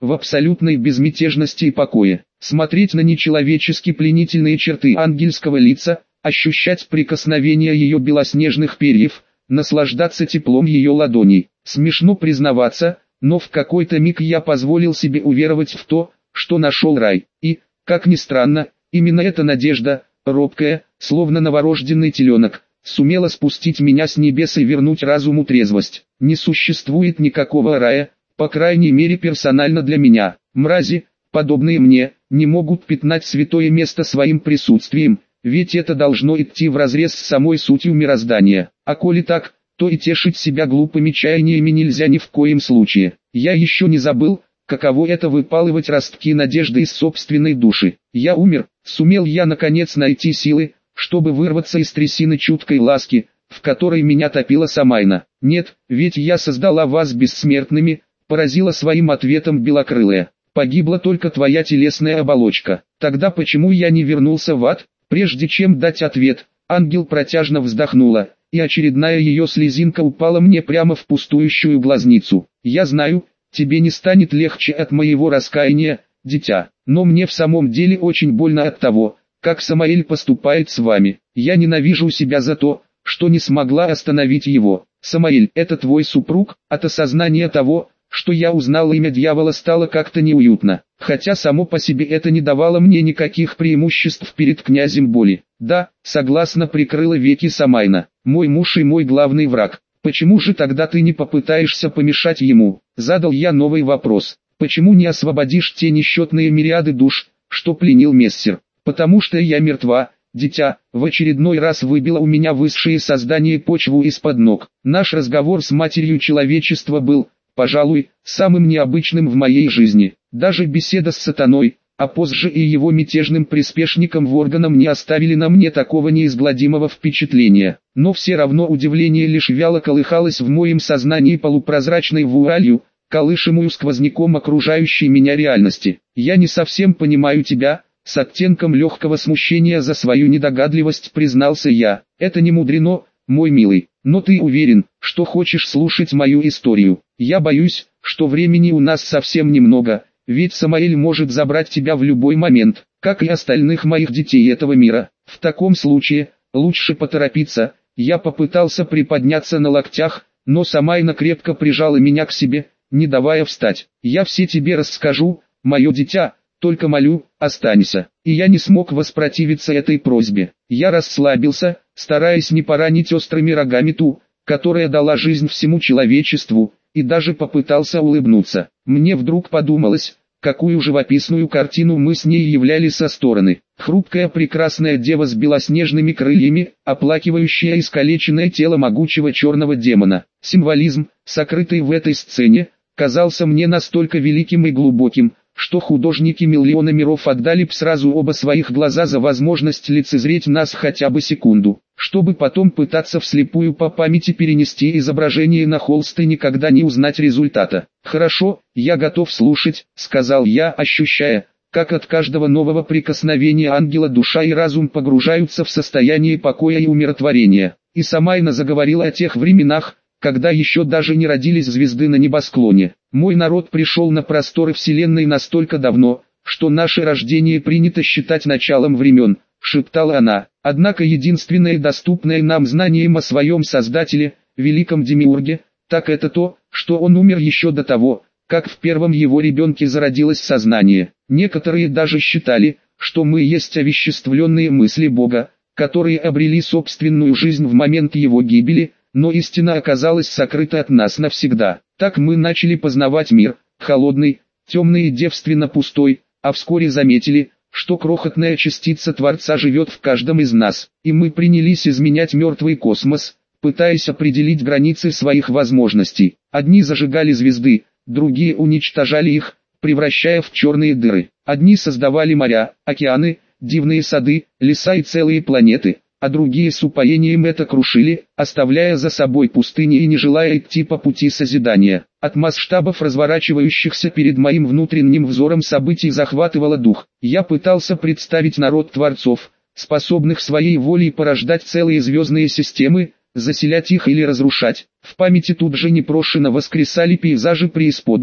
в абсолютной безмятежности и покое, смотреть на нечеловечески пленительные черты ангельского лица, ощущать прикосновение ее белоснежных перьев, наслаждаться теплом ее ладоней. Смешно признаваться, но в какой-то миг я позволил себе уверовать в то, что нашел рай. И, как ни странно, именно эта надежда, робкая, словно новорожденный теленок, сумела спустить меня с небес и вернуть разуму трезвость. Не существует никакого рая, по крайней мере персонально для меня. Мрази, подобные мне, не могут пятнать святое место своим присутствием, ведь это должно идти вразрез с самой сутью мироздания. А коли так, то и тешить себя глупыми чаяниями нельзя ни в коем случае. Я еще не забыл, каково это выпалывать ростки надежды из собственной души. Я умер, сумел я наконец найти силы, чтобы вырваться из трясины чуткой ласки, в которой меня топила Самайна. Нет, ведь я создала вас бессмертными, поразила своим ответом белокрылая. Погибла только твоя телесная оболочка. Тогда почему я не вернулся в ад? Прежде чем дать ответ, ангел протяжно вздохнула, и очередная ее слезинка упала мне прямо в пустующую глазницу. Я знаю, тебе не станет легче от моего раскаяния, дитя, но мне в самом деле очень больно от того, как Самаэль поступает с вами. Я ненавижу себя за то, что не смогла остановить его. Самаэль, это твой супруг? От осознания того, что я узнал имя дьявола, стало как-то неуютно, хотя само по себе это не давало мне никаких преимуществ перед князем боли. Да, согласно, прикрыла веки Самайна, мой муж и мой главный враг. Почему же тогда ты не попытаешься помешать ему? Задал я новый вопрос. Почему не освободишь те несчетные мириады душ, что пленил Мессер? Потому что я мертва, дитя, в очередной раз выбило у меня высшее создание почву из-под ног. Наш разговор с матерью человечества был, пожалуй, самым необычным в моей жизни. Даже беседа с сатаной, а позже и его мятежным приспешником Ворганом не оставили на мне такого неизгладимого впечатления. Но все равно удивление лишь вяло колыхалось в моем сознании полупрозрачной вуалью, колышемую сквозняком окружающей меня реальности. Я не совсем понимаю тебя, с оттенком легкого смущения за свою недогадливость признался я. Это не мудрено, мой милый, но ты уверен, что хочешь слушать мою историю. Я боюсь, что времени у нас совсем немного, ведь Самаэль может забрать тебя в любой момент, как и остальных моих детей этого мира. В таком случае, лучше поторопиться. Я попытался приподняться на локтях, но Самайна крепко прижала меня к себе, не давая встать. Я все тебе расскажу, мое дитя, только молю, останься. И я не смог воспротивиться этой просьбе. Я расслабился, стараясь не поранить острыми рогами ту, которая дала жизнь всему человечеству, и даже попытался улыбнуться. Мне вдруг подумалось, какую живописную картину мы с ней являли со стороны. Хрупкая прекрасная дева с белоснежными крыльями, оплакивающая искалеченное тело могучего черного демона. Символизм, сокрытый в этой сцене, казался мне настолько великим и глубоким, что художники миллиона миров отдали б сразу оба своих глаза за возможность лицезреть нас хотя бы секунду, чтобы потом пытаться вслепую по памяти перенести изображение на холст и никогда не узнать результата. «Хорошо, я готов слушать», — сказал я, ощущая, как от каждого нового прикосновения ангела душа и разум погружаются в состояние покоя и умиротворения. И Самайна заговорила о тех временах, когда еще даже не родились звезды на небосклоне. Мой народ пришел на просторы Вселенной настолько давно, что наше рождение принято считать началом времен, шептала она. Однако единственное доступное нам знанием о своем Создателе, великом Демиурге, так это то, что он умер еще до того, как в первом его ребенке зародилось сознание. Некоторые даже считали, что мы есть овеществленные мысли Бога, которые обрели собственную жизнь в момент его гибели, но истина оказалась сокрыта от нас навсегда. Так мы начали познавать мир, холодный, темный и девственно пустой, а вскоре заметили, что крохотная частица Творца живет в каждом из нас, и мы принялись изменять мертвый космос, пытаясь определить границы своих возможностей. Одни зажигали звезды, другие уничтожали их, превращая в черные дыры. Одни создавали моря, океаны, дивные сады, леса и целые планеты, а другие с упоением это крушили, оставляя за собой пустыни и не желая идти по пути созидания. От масштабов разворачивающихся перед моим внутренним взором событий захватывало дух. Я пытался представить народ творцов, способных своей волей порождать целые звездные системы, заселять их или разрушать. В памяти тут же непрошено воскресали пейзажи преисподней,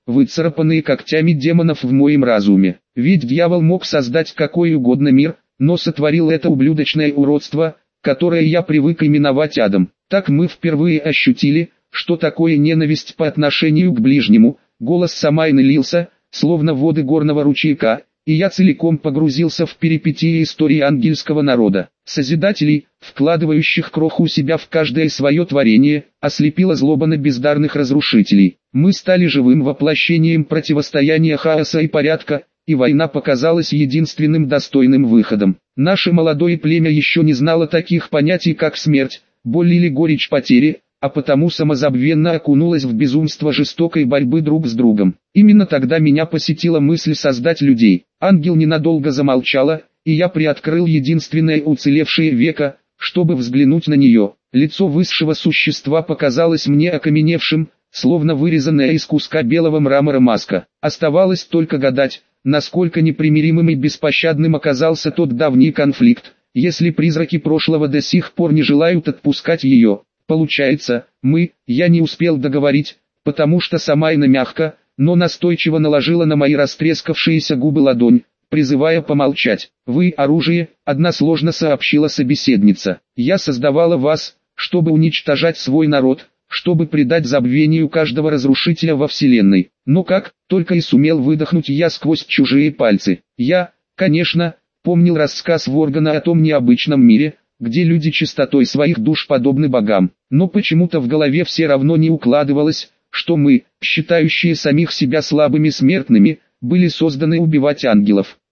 выцарапанные когтями демонов в моем разуме. Ведь дьявол мог создать какой угодно мир, но сотворил это ублюдочное уродство, которое я привык именовать адом. Так мы впервые ощутили, что такое ненависть по отношению к ближнему. Голос Самайны лился, словно воды горного ручейка, и я целиком погрузился в перипетии истории ангельского народа. Созидателей, вкладывающих кроху себя в каждое свое творение, ослепила злоба на бездарных разрушителей. Мы стали живым воплощением противостояния хаоса и порядка, и война показалась единственным достойным выходом. Наше молодое племя еще не знало таких понятий, как смерть, боль или горечь потери, а потому самозабвенно окунулось в безумство жестокой борьбы друг с другом. Именно тогда меня посетила мысль создать людей. Ангел ненадолго замолчала, и я приоткрыл единственное уцелевшее веко, чтобы взглянуть на нее. Лицо высшего существа показалось мне окаменевшим, словно вырезанная из куска белого мрамора маска. Оставалось только гадать, насколько непримиримым и беспощадным оказался тот давний конфликт, если призраки прошлого до сих пор не желают отпускать ее. Получается, мы, я не успел договорить, потому что Самайна мягко, но настойчиво наложила на мои растрескавшиеся губы ладонь, призывая помолчать. «Вы оружие», — односложно сообщила собеседница. «Я создавала вас, чтобы уничтожать свой народ, чтобы предать забвению каждого разрушителя во вселенной. Но как, только и сумел выдохнуть я сквозь чужие пальцы. Я, конечно, помнил рассказ Воргана о том необычном мире, где люди чистотой своих душ подобны богам, но почему-то в голове все равно не укладывалось, что мы, считающие самих себя слабыми смертными, были созданы убивать ангелов.